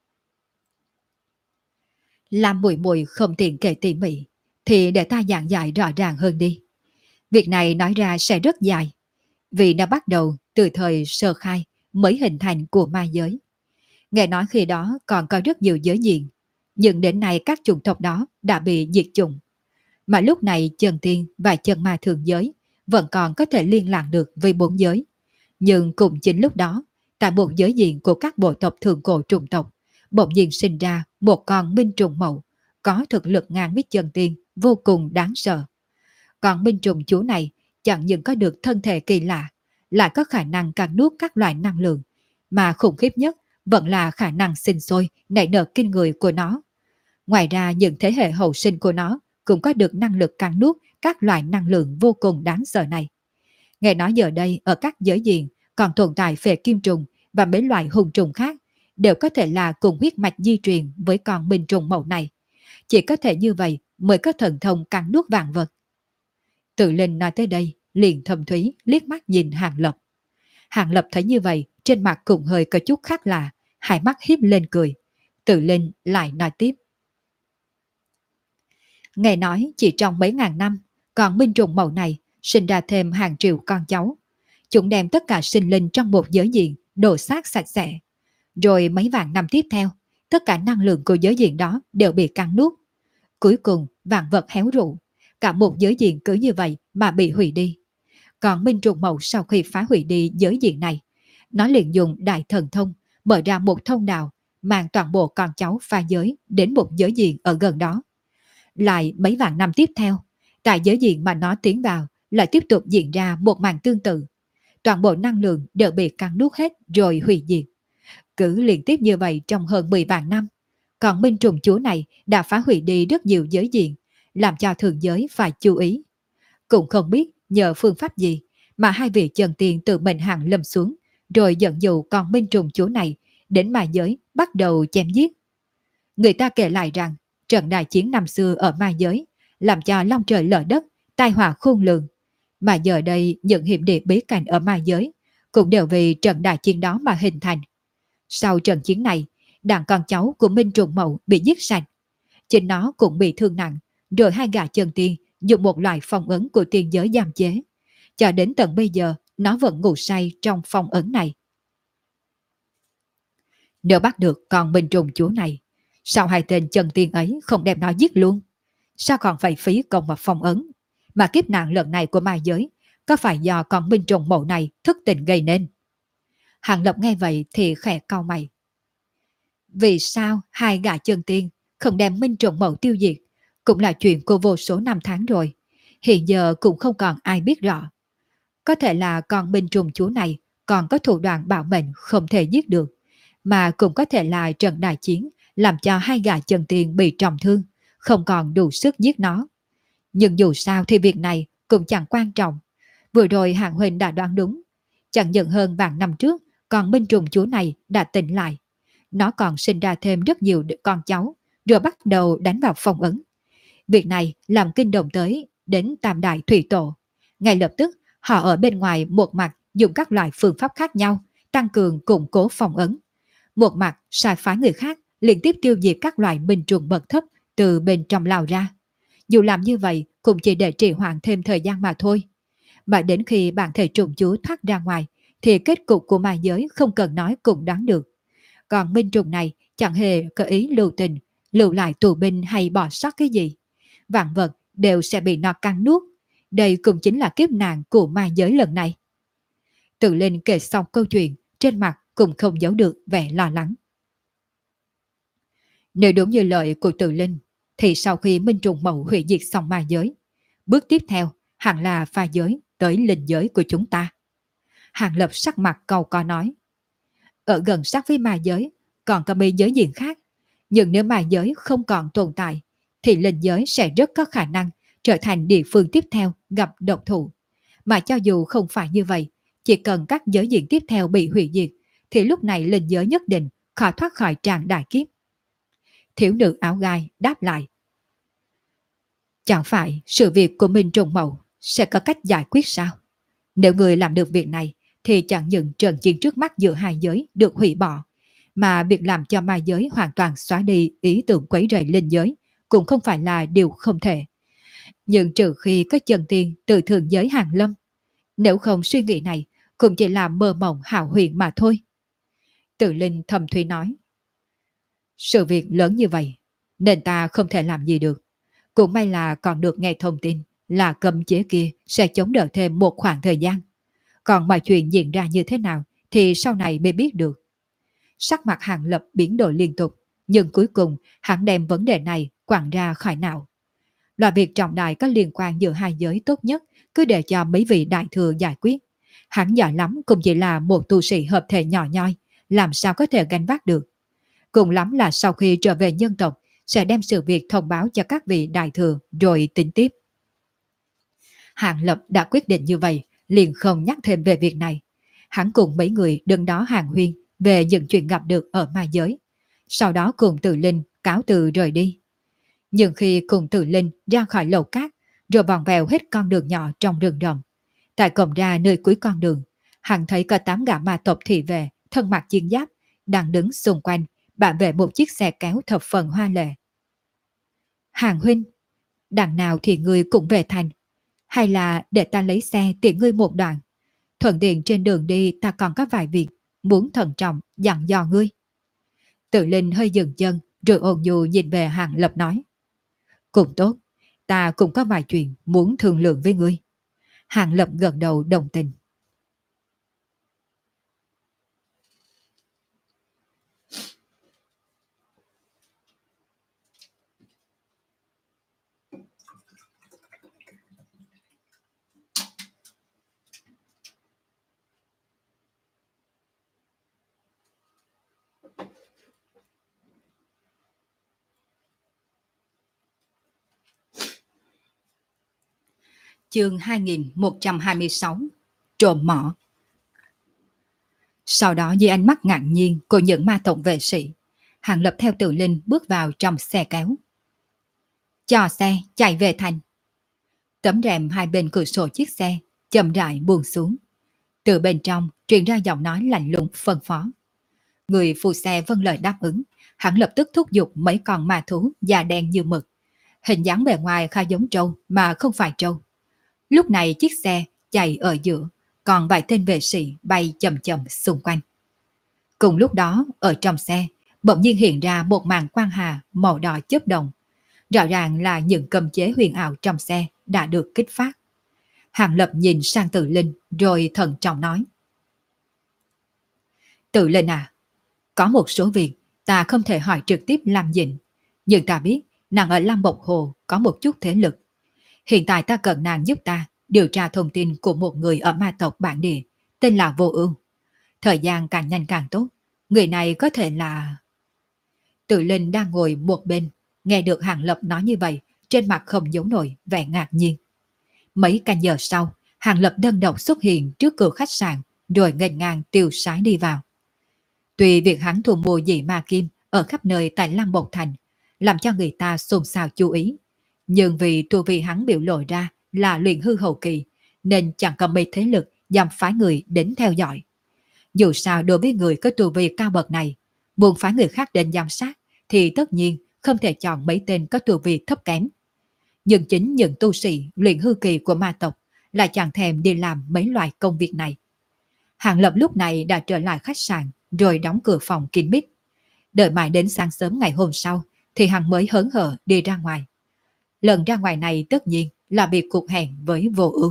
A: Làm Mùi Mùi không tiện kể tỉ mỉ, thì để ta giảng giải rõ ràng hơn đi. Việc này nói ra sẽ rất dài, vì nó bắt đầu từ thời sơ khai mới hình thành của ma giới. Nghe nói khi đó còn có rất nhiều giới diện, nhưng đến nay các chủng tộc đó đã bị diệt chủng. Mà lúc này chân tiên và chân ma thường giới vẫn còn có thể liên lạc được với bốn giới. Nhưng cùng chính lúc đó, tại một giới diện của các bộ tộc thượng cổ trùng tộc, bỗng nhiên sinh ra một con minh trùng mậu, có thực lực ngang với chân tiên, vô cùng đáng sợ. Còn minh trùng chú này chẳng những có được thân thể kỳ lạ, lại có khả năng cắn nuốt các loại năng lượng, mà khủng khiếp nhất vẫn là khả năng sinh sôi, nảy nở kinh người của nó. Ngoài ra những thế hệ hậu sinh của nó cũng có được năng lực cắn nuốt các loại năng lượng vô cùng đáng sợ này. Nghe nói giờ đây ở các giới diện còn tồn tại phệ kim trùng và mấy loại hùng trùng khác, đều có thể là cùng huyết mạch di truyền với con minh trùng mẫu này. Chỉ có thể như vậy mới có thần thông cắn nuốt vạn vật. Tự Linh nói tới đây, liền thầm thúy liếc mắt nhìn Hàng Lập. Hàng Lập thấy như vậy, trên mặt cũng hơi có chút khác lạ, hai mắt híp lên cười. Tự Linh lại nói tiếp. Nghe nói chỉ trong mấy ngàn năm, con minh trùng mẫu này sinh ra thêm hàng triệu con cháu. Chúng đem tất cả sinh linh trong một giới diện đổ xác sạch sẽ. Rồi mấy vạn năm tiếp theo, tất cả năng lượng của giới diện đó đều bị cắn nuốt. Cuối cùng, vạn vật héo rũ. Cả một giới diện cứ như vậy mà bị hủy đi. Còn minh trùng mẫu sau khi phá hủy đi giới diện này, nó liền dùng đại thần thông mở ra một thông đạo, mang toàn bộ con cháu pha giới đến một giới diện ở gần đó. Lại mấy vạn năm tiếp theo, tại giới diện mà nó tiến vào lại tiếp tục diễn ra một màn tương tự. Toàn bộ năng lượng đều bị cắn nuốt hết rồi hủy diệt. Cứ liên tiếp như vậy trong hơn 10 vạn năm. Còn minh trùng chúa này đã phá hủy đi rất nhiều giới diện, làm cho thường giới phải chú ý. Cũng không biết nhờ phương pháp gì mà hai vị chân tiên tự mình hàng lâm xuống, rồi dẫn dụ con minh trùng chúa này đến ma giới bắt đầu chém giết. Người ta kể lại rằng trận đại chiến năm xưa ở ma giới làm cho long trời lở đất, tai họa khôn lường. Mà giờ đây những hiểm địa bí cảnh ở ma giới cũng đều vì trận đại chiến đó mà hình thành. Sau trận chiến này, đàn con cháu của Minh Trùng Mậu bị giết sạch. Chính nó cũng bị thương nặng, rồi hai gã chân tiên dùng một loại phong ấn của tiên giới giam chế. Cho đến tận bây giờ, nó vẫn ngủ say trong phong ấn này. Nếu bắt được con Minh Trùng chúa này, sao hai tên chân tiên ấy không đem nó giết luôn? Sao còn phải phí công mà phong ấn? Mà kiếp nạn lần này của ma giới có phải do con Minh Trùng Mậu này thức tỉnh gây nên? Hàng Lập nghe vậy thì khẽ cau mày. Vì sao hai gã chân tiên không đem Minh Trùng Mẫu tiêu diệt, cũng là chuyện của vô số năm tháng rồi. Hiện giờ cũng không còn ai biết rõ. Có thể là con Minh Trùng chúa này còn có thủ đoạn bảo mệnh không thể giết được, mà cũng có thể là trận đại chiến làm cho hai gã chân tiên bị trọng thương, không còn đủ sức giết nó. Nhưng dù sao thì việc này cũng chẳng quan trọng. Vừa rồi Hạng Huynh đã đoán đúng. Chẳng nhận hơn vạn năm trước, con Minh Trùng chúa này đã tỉnh lại. Nó còn sinh ra thêm rất nhiều con cháu, rồi bắt đầu đánh vào phong ấn. Việc này làm kinh động tới đến Tam Đại Thủy Tổ. Ngay lập tức, họ ở bên ngoài một mặt dùng các loại phương pháp khác nhau, tăng cường củng cố phong ấn. Một mặt sai phái người khác liên tiếp tiêu diệt các loại minh trùng bậc thấp từ bên trong lao ra. Dù làm như vậy cũng chỉ để trì hoãn thêm thời gian mà thôi. Mà đến khi bản thể trùng chúa thoát ra ngoài, thì kết cục của ma giới không cần nói cũng đoán được. Còn minh trùng này chẳng hề có ý lưu tình, lưu lại tù binh hay bỏ sót cái gì. Vạn vật đều sẽ bị nó cắn nuốt. Đây cũng chính là kiếp nạn của ma giới lần này. Tự Linh kể xong câu chuyện, trên mặt cũng không giấu được vẻ lo lắng. Nếu đúng như lời của Tự Linh, thì sau khi Minh Trùng Mẫu hủy diệt xong ma giới, bước tiếp theo hẳn là pha giới tới linh giới của chúng ta. Hàng Lập sắc mặt cầu có nói, ở gần sát với ma giới còn có mấy giới diện khác, nhưng nếu ma giới không còn tồn tại, thì linh giới sẽ rất có khả năng trở thành địa phương tiếp theo gặp độc thủ. Mà cho dù không phải như vậy, chỉ cần các giới diện tiếp theo bị hủy diệt, thì lúc này linh giới nhất định khó thoát khỏi tràng đại kiếp. Thiếu nữ áo gai đáp lại, chẳng phải sự việc của Minh Trùng Mẫu sẽ có cách giải quyết sao? Nếu người làm được việc này, thì chẳng những trận chiến trước mắt giữa hai giới được hủy bỏ, mà việc làm cho ma giới hoàn toàn xóa đi ý tưởng quấy rầy linh giới cũng không phải là điều không thể. Nhưng trừ khi có chân tiên từ thường giới hàng lâm, nếu không suy nghĩ này cũng chỉ là mơ mộng hão huyền mà thôi. Tự Linh thầm thủy nói, sự việc lớn như vậy nên ta không thể làm gì được. Cũng may là còn được nghe thông tin là cấm chế kia sẽ chống đỡ thêm một khoảng thời gian. Còn mọi chuyện diễn ra như thế nào thì sau này mới biết được. Sắc mặt Hàng Lập biến đổi liên tục, nhưng cuối cùng hắn đem vấn đề này quẳng ra khỏi não. Loại việc trọng đại có liên quan giữa hai giới tốt nhất cứ để cho mấy vị đại thừa giải quyết. Hắn giỏi lắm cũng chỉ là một tu sĩ hợp thể nhỏ nhoi, làm sao có thể gánh vác được. Cùng lắm là sau khi trở về nhân tộc sẽ đem sự việc thông báo cho các vị đại thừa rồi tính tiếp. Hàng Lập đã quyết định như vậy, liền không nhắc thêm về việc này. Hắn cùng mấy người đứng đó hàng huyên về những chuyện gặp được ở ma giới. Sau đó cùng Tự Linh cáo từ rời đi. Nhưng khi cùng Tự Linh ra khỏi lầu cát, rồi vòng vèo hết con đường nhỏ trong rừng rậm, tại cổng ra nơi cuối con đường, hắn thấy có 8 gã ma tộc thị vệ thân mặc chiến giáp đang đứng xung quanh, bảo vệ một chiếc xe kéo thập phần hoa lệ. Hàng huynh, đằng nào thì ngươi cũng về thành, hay là để ta lấy xe tiện ngươi một đoạn? Thuận tiện trên đường đi ta còn có vài việc muốn thận trọng dặn dò ngươi. Tự Linh hơi dừng chân rồi ôn nhu nhìn về Hàng Lập nói, cũng tốt, ta cũng có vài chuyện muốn thương lượng với ngươi. Hàng Lập gật đầu đồng tình. Chương 2126, trộm mỏ. Sau đó dưới ánh mắt ngạc nhiên của những ma tộc vệ sĩ, Hàng Lập theo Tự Linh bước vào trong xe kéo. Cho xe chạy về thành. Tấm rèm hai bên cửa sổ chiếc xe chậm rãi buông xuống. Từ bên trong truyền ra giọng nói lạnh lùng phân phó. Người phụ xe vâng lời đáp ứng, hắn lập tức thúc giục mấy con ma thú da đen như mực. Hình dáng bề ngoài khá giống trâu mà không phải trâu. Lúc này chiếc xe chạy ở giữa, còn vài tên vệ sĩ bay chậm chậm xung quanh. Cùng lúc đó, ở trong xe, bỗng nhiên hiện ra một màn quang hà màu đỏ chớp động. Rõ ràng là những cấm chế huyền ảo trong xe đã được kích phát. Hàng Lập nhìn sang Tự Linh rồi thận trọng nói. Tự Linh à, có một số việc Ta không thể hỏi trực tiếp Lam Dĩnh, nhưng ta biết nàng ở Lam Bộc Hồ có một chút thế lực. Hiện tại ta cần nàng giúp ta điều tra thông tin của một người ở ma tộc bản địa, tên là Vô Ưu. Thời gian càng nhanh càng tốt, người này có thể là... Tự Linh đang ngồi một bên, nghe được Hàng Lập nói như vậy, trên mặt không giấu nổi vẻ ngạc nhiên. Mấy canh giờ sau, Hàng Lập đơn độc xuất hiện trước cửa khách sạn, rồi nghênh ngang tiêu sái đi vào. Tuy việc hắn thu mua dị ma kim ở khắp nơi tại Lam Bộc Thành, làm cho người ta xôn xao chú ý, nhưng vì tu vi hắn biểu lộ ra là luyện hư hậu kỳ, nên chẳng có mấy thế lực dám phái người đến theo dõi. Dù sao đối với người có tu vi cao bậc này, muốn phái người khác đến giám sát thì tất nhiên không thể chọn mấy tên có tu vi thấp kém. Nhưng chính những tu sĩ luyện hư kỳ của ma tộc lại chẳng thèm đi làm mấy loại công việc này. Hàng Lập lúc này đã trở lại khách sạn rồi đóng cửa phòng kín mít. Đợi mãi đến sáng sớm ngày hôm sau thì hắn mới hớn hở đi ra ngoài. Lần ra ngoài này tất nhiên là bị cuộc hẹn với Vô Ưu.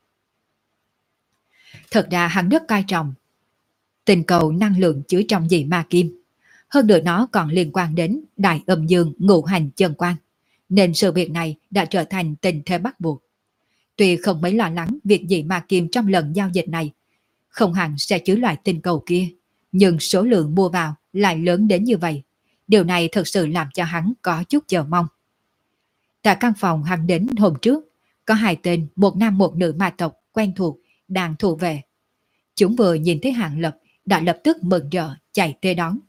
A: Thật ra hắn rất coi trọng tình cầu năng lượng chứa trong dị ma kim. Hơn nữa nó còn liên quan đến đại âm dương ngũ hành chân quan, nên sự việc này đã trở thành tình thế bắt buộc. Tuy không mấy lo lắng việc dị ma kim trong lần giao dịch này không hẳn sẽ chứa loại tinh cầu kia, nhưng số lượng mua vào lại lớn đến như vậy. Điều này thực sự làm cho hắn có chút chờ mong. Tại căn phòng hắn đến hôm trước, có hai tên, một nam một nữ ma tộc quen thuộc đang thủ vệ. Chúng vừa nhìn thấy Hàng Lập đã lập tức mừng rỡ chạy tới đón.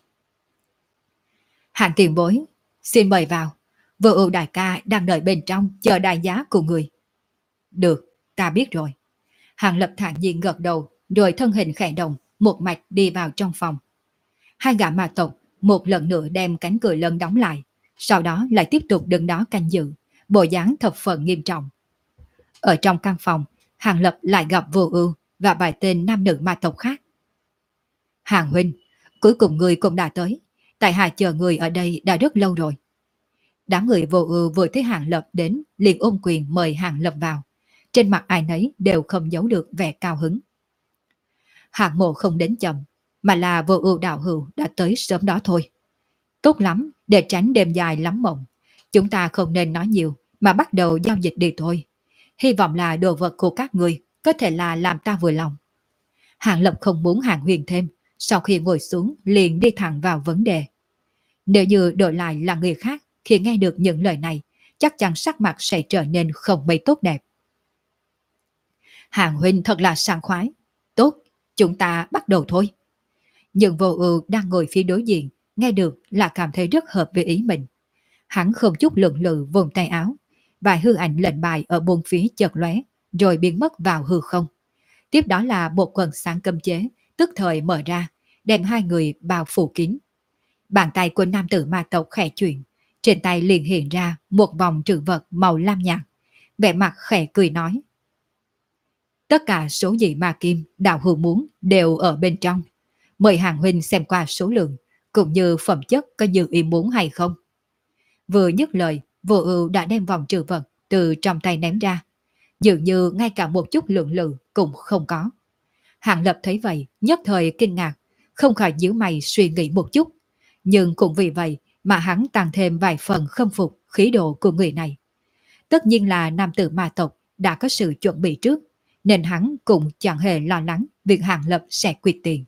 A: Hàng tiền bối, xin mời vào. Vô Ưu đại ca đang đợi bên trong chờ đại giá của người. Được, ta biết rồi. Hàng Lập thản nhiên gật đầu, rồi thân hình khẽ động, một mạch đi vào trong phòng. Hai gã ma tộc một lần nữa đem cánh cửa lớn đóng lại, sau đó lại tiếp tục đứng đó canh giữ, bộ dáng thập phần nghiêm trọng. Ở trong căn phòng, Hàng Lập lại gặp Vô Ưu và vài tên nam nữ ma tộc khác. Hàng huynh, cuối cùng người cũng đã tới. Tại hạ chờ người ở đây đã rất lâu rồi. Đám người Vô Ưu vừa thấy Hàng Lập đến liền ôm quyền mời Hàng Lập vào. Trên mặt ai nấy đều không giấu được vẻ cao hứng. Hạng Mộ không đến chậm, mà là Vô Ưu đạo hữu đã tới sớm đó thôi. Tốt lắm, để tránh đêm dài lắm mộng. Chúng ta không nên nói nhiều, mà bắt đầu giao dịch đi thôi. Hy vọng là đồ vật của các người có thể là làm ta vừa lòng. Hàng Lập không muốn Hàng Huyền thêm, sau khi ngồi xuống liền đi thẳng vào vấn đề. Nếu như đổi lại là người khác, khi nghe được những lời này, chắc chắn sắc mặt sẽ trở nên không mấy tốt đẹp. Hàng huynh thật là sảng khoái. Tốt, chúng ta bắt đầu thôi. Nhưng Vô Ưu đang ngồi phía đối diện, nghe được là cảm thấy rất hợp với ý mình. Hắn không chút lưỡng lự vùng tay áo, vài hư ảnh lệnh bài ở bốn phía chợt lóe, rồi biến mất vào hư không. Tiếp đó là một quần sáng cấm chế, tức thời mở ra, đem hai người bao phủ kín. Bàn tay của nam tử ma tộc khẽ chuyển, trên tay liền hiện ra một vòng trữ vật màu lam nhạt, vẻ mặt khẽ cười nói: tất cả số dị ma kim đạo hữu muốn đều ở bên trong. Mời Hàng huynh xem qua số lượng, cũng như phẩm chất có như ý muốn hay không. Vừa dứt lời, Vô Ưu đã đem vòng trữ vật từ trong tay ném ra, dường như ngay cả một chút lượng lự cũng không có. Hàng Lập thấy vậy, nhất thời kinh ngạc, không khỏi nhíu mày suy nghĩ một chút, nhưng cũng vì vậy mà hắn tăng thêm vài phần khâm phục khí độ của người này. Tất nhiên là nam tử ma tộc đã có sự chuẩn bị trước, nên hắn cũng chẳng hề lo lắng việc Hàng Lập sẽ quyệt tiền.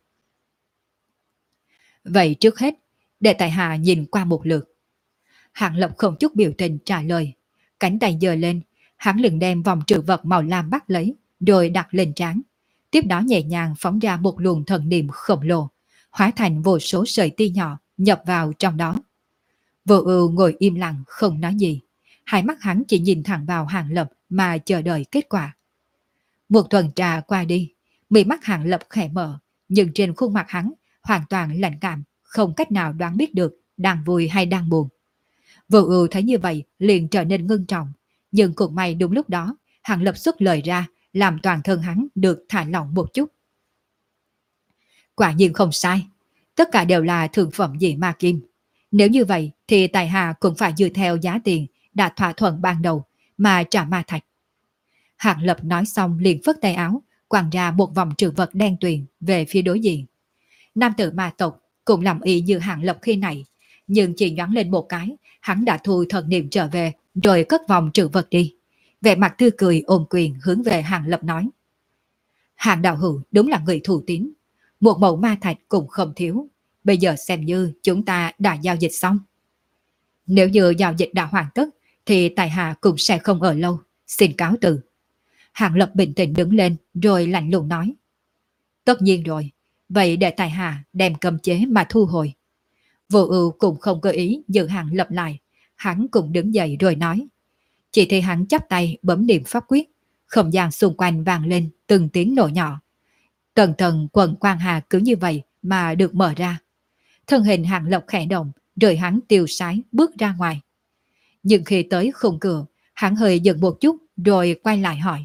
A: Vậy trước hết, để tại hạ nhìn qua một lượt. Hàng Lập không chút biểu tình trả lời, cánh tay giơ lên, hắn liền đem vòng trữ vật màu lam bắt lấy, rồi đặt lên trán. Tiếp đó nhẹ nhàng phóng ra một luồng thần niệm khổng lồ, hóa thành vô số sợi tia nhỏ nhập vào trong đó. Vô Ưu ngồi im lặng không nói gì, hai mắt hắn chỉ nhìn thẳng vào Hàng Lập mà chờ đợi kết quả. Một tuần trà qua đi, mí mắt Hàng Lập khẽ mở, nhưng trên khuôn mặt hắn hoàn toàn lạnh cảm, không cách nào đoán biết được đang vui hay đang buồn. Vô Ưu thấy như vậy liền trở nên ngưng trọng, nhưng cũng may đúng lúc đó Hàng Lập xuất lời ra, làm toàn thân hắn được thả lỏng một chút. Quả nhiên không sai, tất cả đều là thượng phẩm dị ma kim. Nếu như vậy thì tại hạ cũng phải dựa theo giá tiền đã thỏa thuận ban đầu mà trả ma thạch. Hàng Lập nói xong liền phất tay áo, quăng ra một vòng trữ vật đen tuyền về phía đối diện. Nam tử ma tộc cũng làm y như Hàng Lập khi này, nhưng chỉ nhoáng lên một cái, hắn đã thu thần niệm trở về, rồi cất vòng trữ vật đi. Vẻ mặt tươi cười ôm quyền hướng về Hàng Lập nói. Hàng đạo hữu đúng là người thủ tín, một mẫu ma thạch cũng không thiếu. Bây giờ xem như chúng ta đã giao dịch xong. Nếu như giao dịch đã hoàn tất, thì tại hạ cũng sẽ không ở lâu. Xin cáo từ. Hàng Lập bình tĩnh đứng lên rồi lạnh lùng nói. Tất nhiên rồi, vậy để tại hạ đem cầm chế mà thu hồi. Vô ưu cũng không có ý giữ Hàng Lập lại. Hắn cũng đứng dậy rồi nói. Chỉ thấy hắn chắp tay bấm niệm pháp quyết. Không gian xung quanh vang lên từng tiếng nổ nhỏ. Tầng tầng quần quang hà cứ như vậy mà được mở ra. Thân hình Hàng Lập khẽ động, rồi hắn tiêu sái bước ra ngoài. Nhưng khi tới khung cửa, hắn hơi dừng một chút rồi quay lại hỏi.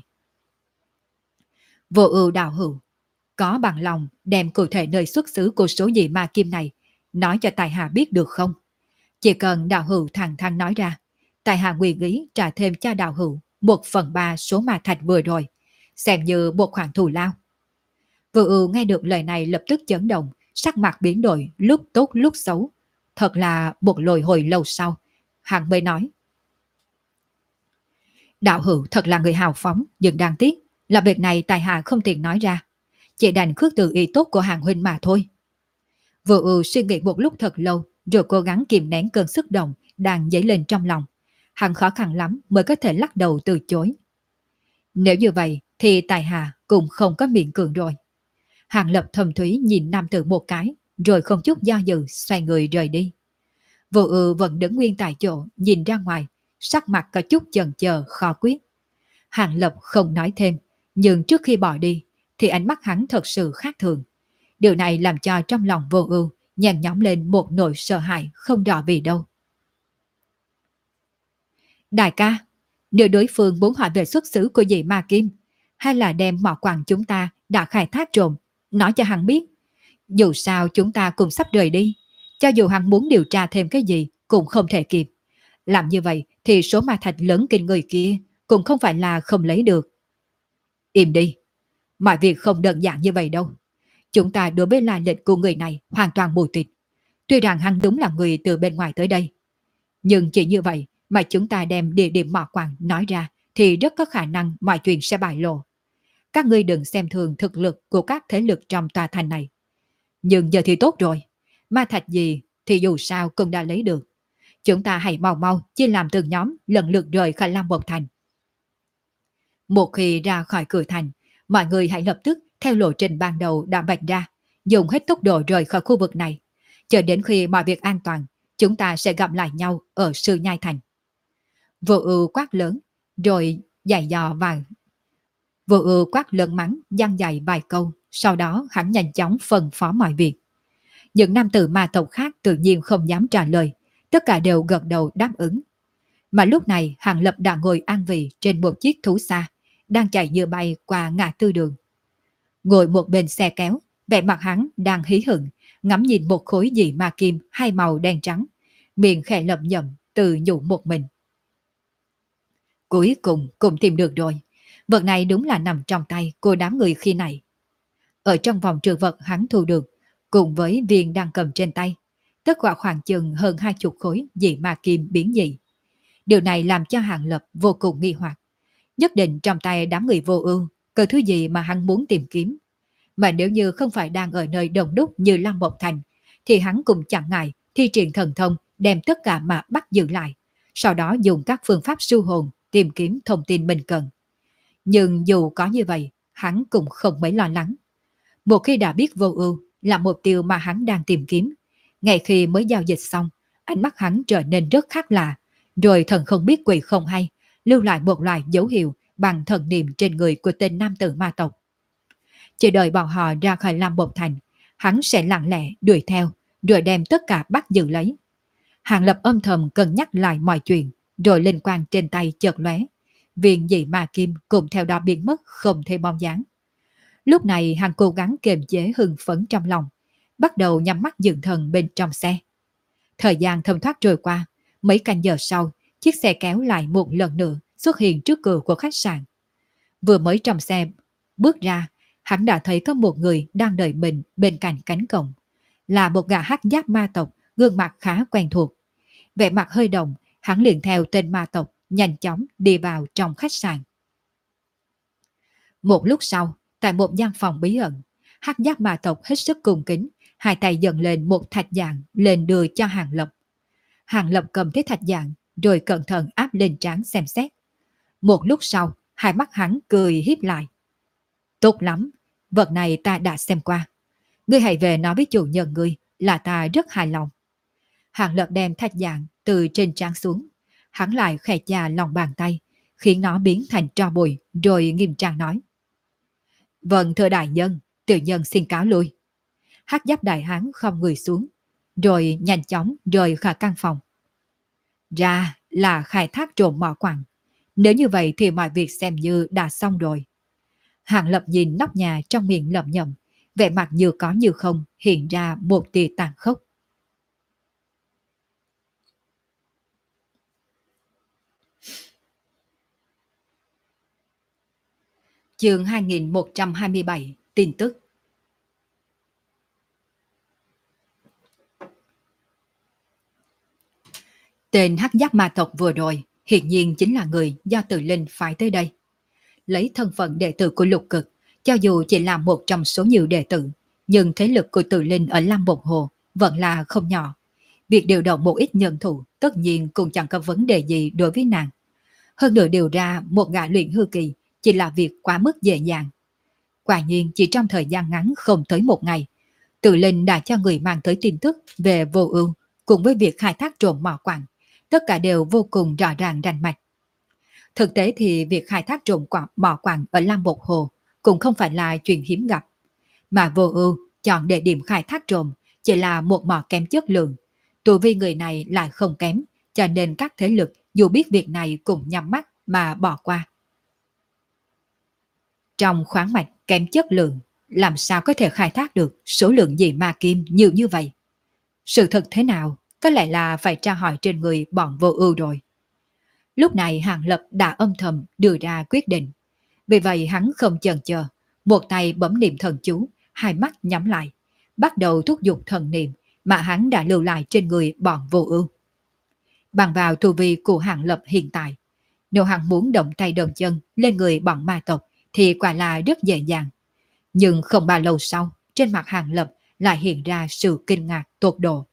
A: Vô ưu đạo hữu, có bằng lòng đem cụ thể nơi xuất xứ của số dị ma kim này nói cho tài hạ biết được không? Chỉ cần đạo hữu thẳng thắn nói ra, tài hạ nguyện ý trả thêm cho đạo hữu 1/3 số ma thạch vừa rồi, xem như một khoản thù lao. Vô ưu nghe được lời này lập tức chấn động, sắc mặt biến đổi lúc tốt lúc xấu. Thật là một lồi hồi lâu sau, hắn mới nói. Đạo hữu thật là người hào phóng, nhưng đáng tiếc là việc này tài hạ không tiện nói ra. Chỉ đành khước từ ý tốt của hàng huynh mà thôi. Vô ưu suy nghĩ một lúc thật lâu, rồi cố gắng kìm nén cơn xúc động đang dấy lên trong lòng. Hắn khó khăn lắm mới có thể lắc đầu từ chối. Nếu như vậy thì tài hạ cũng không có miệng cường rồi. Hàng Lập thầm thúy nhìn nam tử một cái, rồi không chút do dự xoay người rời đi. Vô ưu vẫn đứng nguyên tại chỗ nhìn ra ngoài, sắc mặt có chút chần chờ khó quyết. Hàng Lập không nói thêm, nhưng trước khi bỏ đi thì ánh mắt hắn thật sự khác thường. Điều này làm cho trong lòng Vô ưu nhàn nhõm lên một nỗi sợ hãi không rõ vì đâu. Đại ca, nếu đối phương muốn hỏi về xuất xứ của dị ma kim, hay là đem mỏ quặng chúng ta đã khai thác trộm, nói cho hắn biết. Dù sao chúng ta cùng sắp rời đi, cho dù hắn muốn điều tra thêm cái gì cũng không thể kịp. Làm như vậy thì số ma thạch lớn kinh người kia cũng không phải là không lấy được. Im đi, mọi việc không đơn giản như vậy đâu. Chúng ta đối với lai lịch của người này hoàn toàn mù tịt. Tuy rằng hắn đúng là người từ bên ngoài tới đây, nhưng chỉ như vậy mà chúng ta đem địa điểm mỏ quặng nói ra thì rất có khả năng mọi chuyện sẽ bại lộ. Các ngươi đừng xem thường thực lực của các thế lực trong tòa thành này. Nhưng giờ thì tốt rồi, ma thạch gì thì dù sao cũng đã lấy được. Chúng ta hãy mau mau chia làm từng nhóm lần lượt rời khỏi Lam Bộc Thành. Một khi ra khỏi cửa thành, mọi người hãy lập tức theo lộ trình ban đầu đã vạch ra, dùng hết tốc độ rời khỏi khu vực này. Chờ đến khi mọi việc an toàn, chúng ta sẽ gặp lại nhau ở Sư Nhai Thành. Vô ưu quát lớn, rồi dạy dò và Vô ưu quát lớn mắng, giăng dạy vài câu, sau đó hắn nhanh chóng phân phó mọi việc. Những nam tử ma tộc khác tự nhiên không dám trả lời, tất cả đều gật đầu đáp ứng. Mà lúc này Hàng Lập đã ngồi an vị trên một chiếc thú xa, đang chạy như bay qua ngã tư đường. Ngồi một bên xe kéo, vẻ mặt hắn đang hí hửng, ngắm nhìn một khối dị ma kim hai màu đen trắng, miệng khẽ lẩm nhẩm tự nhủ một mình. Cuối cùng cũng tìm được rồi, vật này đúng là nằm trong tay của đám người khi này. Ở trong vòng trừ vật hắn thu được, cùng với viên đang cầm trên tay, tất cả khoảng chừng hơn 20 khối dị ma kim biến dị. Điều này làm cho Hàng Lập vô cùng nghi hoặc. Nhất định trong tay đám người Vô ưu có thứ gì mà hắn muốn tìm kiếm. Mà nếu như không phải đang ở nơi đông đúc như Lam Bộc Thành, thì hắn cũng chẳng ngại thi triển thần thông đem tất cả mà bắt giữ lại, sau đó dùng các phương pháp siêu hồn tìm kiếm thông tin mình cần. Nhưng dù có như vậy, hắn cũng không mấy lo lắng. Một khi đã biết Vô ưu là mục tiêu mà hắn đang tìm kiếm, ngay khi mới giao dịch xong, ánh mắt hắn trở nên rất khác lạ, rồi thần không biết quỷ không hay, lưu lại một loại dấu hiệu bằng thần niệm trên người của tên nam tử ma tộc. Chỉ đợi bọn họ ra khỏi Lam Bộc Thành, hắn sẽ lặng lẽ đuổi theo, rồi đem tất cả bắt giữ lấy. Hàng Lập âm thầm cân nhắc lại mọi chuyện, rồi linh quang trên tay chợt lóe, viên dị ma kim cùng theo đó biến mất không thấy bóng dáng. Lúc này hắn cố gắng kiềm chế hưng phấn trong lòng, bắt đầu nhắm mắt dưỡng thần bên trong xe. Thời gian thấm thoát trôi qua, mấy canh giờ sau, chiếc xe kéo lại một lần nữa xuất hiện trước cửa của khách sạn. Vừa mới trong xe bước ra, hắn đã thấy có một người đang đợi mình bên cạnh cánh cổng. là một gã hắc giáp ma tộc, gương mặt khá quen thuộc. Vẻ mặt hơi động, hắn liền theo tên ma tộc, nhanh chóng đi vào trong khách sạn. Một lúc sau, tại một gian phòng bí ẩn, hắc giáp ma tộc hết sức cung kính, hai tay dần lên một thạch dạng lên đưa cho Hàng Lập. Hàng Lập cầm cái thạch dạng rồi cẩn thận áp lên trán xem xét. Một lúc sau, hai mắt hắn cười híp lại. Tốt lắm, vật này ta đã xem qua. Ngươi hãy về nói với chủ nhân ngươi là ta rất hài lòng. Hàng Lập đem thạch dạng từ trên trán xuống. Hắn lại khẽ chà lòng bàn tay, khiến nó biến thành tro bụi rồi nghiêm trang nói. Vâng thưa đại nhân, tiểu nhân xin cáo lui. Hắc giáp đại hán không người xuống, rồi nhanh chóng rời khỏi căn phòng. Ra là khai thác trộm mỏ quặng. Nếu như vậy thì mọi việc xem như đã xong rồi. Hàng Lập nhìn nóc nhà trong miệng lẩm nhẩm, vẻ mặt như có như không hiện ra một tia tàn khốc. Chương 2127 tin tức. Tên hắc giáp ma tộc vừa rồi hiển nhiên chính là người do Từ Linh phái tới đây. Lấy thân phận đệ tử của Lục Cực, cho dù chỉ là một trong số nhiều đệ tử, nhưng thế lực của Từ Linh ở Lam Bột Hồ vẫn là không nhỏ. Việc điều động một ít nhân thủ tất nhiên cũng chẳng có vấn đề gì đối với nàng. Hơn nữa điều ra một gã luyện hư kỳ chỉ là việc quá mức dễ dàng. Quả nhiên chỉ trong thời gian ngắn không tới một ngày, Từ Linh đã cho người mang tới tin tức về Vô Ưu cùng với việc khai thác trộm mỏ quặng. Tất cả đều vô cùng rõ ràng rành mạch. Thực tế thì việc khai thác trộm mỏ quặng ở Lam Bột Hồ cũng không phải là chuyện hiếm gặp. Mà Vô Ưu chọn địa điểm khai thác trộm chỉ là một mỏ kém chất lượng. Tu vi người này lại không kém, cho nên các thế lực dù biết việc này cũng nhắm mắt mà bỏ qua. Trong khoáng mạch kém chất lượng, làm sao có thể khai thác được số lượng dị ma kim nhiều như vậy? Sự thật thế nào? Có lẽ là phải tra hỏi trên người bọn Vô Ưu rồi. Lúc này Hàng Lập đã âm thầm đưa ra quyết định. Vì vậy hắn không chần chờ, một tay bấm niệm thần chú, hai mắt nhắm lại, bắt đầu thúc giục thần niệm mà hắn đã lưu lại trên người bọn Vô Ưu. Bằng vào tu vi của Hàng Lập hiện tại, nếu hắn muốn động tay động chân lên người bọn ma tộc thì quả là rất dễ dàng. Nhưng không bao lâu sau, trên mặt Hàng Lập lại hiện ra sự kinh ngạc tột độ.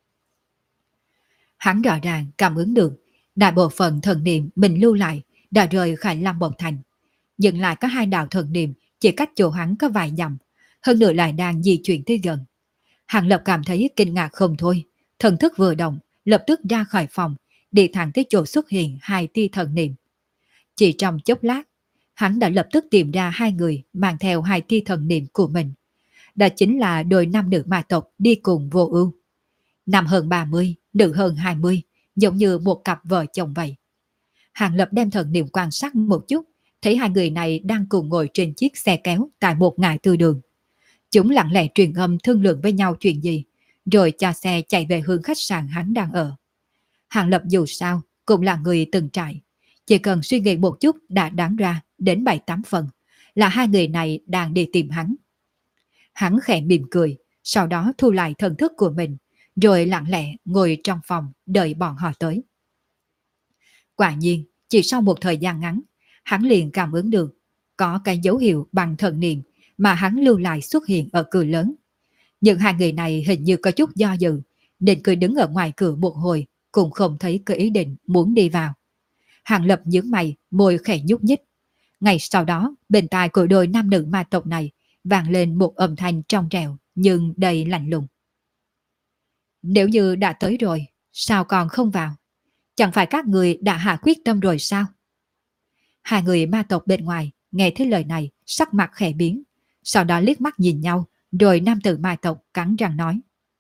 A: Hắn rõ ràng cảm ứng được đại bộ phận thần niệm mình lưu lại đã rời khỏi Lam Bồng Thành. Nhưng lại có hai đạo thần niệm chỉ cách chỗ hắn có vài dặm, hơn nữa lại đang di chuyển tới gần. Hàng Lập cảm thấy kinh ngạc không thôi, thần thức vừa động, lập tức ra khỏi phòng, đi thẳng tới chỗ xuất hiện hai tia thần niệm. Chỉ trong chốc lát, hắn đã lập tức tìm ra hai người mang theo hai tia thần niệm của mình. Đó chính là đôi nam nữ ma tộc đi cùng Vô Ưu. Nam hơn 30, nữ hơn 20, giống như một cặp vợ chồng vậy. Hàng Lập đem thần niệm quan sát một chút, thấy hai người này đang cùng ngồi trên chiếc xe kéo tại một ngã tư đường. Chúng lặng lẽ truyền âm thương lượng với nhau chuyện gì, rồi cho xe chạy về hướng khách sạn hắn đang ở. Hàng Lập dù sao cũng là người từng trải, chỉ cần suy nghĩ một chút đã đoán ra đến 7-8 phần là hai người này đang đi tìm hắn. Hắn khẽ mỉm cười, sau đó thu lại thần thức của mình, rồi lặng lẽ ngồi trong phòng đợi bọn họ tới. Quả nhiên, chỉ sau một thời gian ngắn, hắn liền cảm ứng được có cái dấu hiệu bằng thần niệm mà hắn lưu lại xuất hiện ở cửa lớn. Nhưng hai người này hình như có chút do dự, nên cứ đứng ở ngoài cửa một hồi, cũng không thấy có ý định muốn đi vào. Hàng Lập nhướng mày, môi khẽ nhúc nhích. Ngay sau đó, bên tai của đôi nam nữ ma tộc này vang lên một âm thanh trong trẻo nhưng đầy lạnh lùng. Nếu như đã tới rồi, sao còn không vào? Chẳng phải các người đã hạ quyết tâm rồi sao? Hai người ma tộc bên ngoài nghe thấy lời này, sắc mặt khẽ biến, sau đó liếc mắt nhìn nhau, rồi nam tử ma tộc cắn răng nói.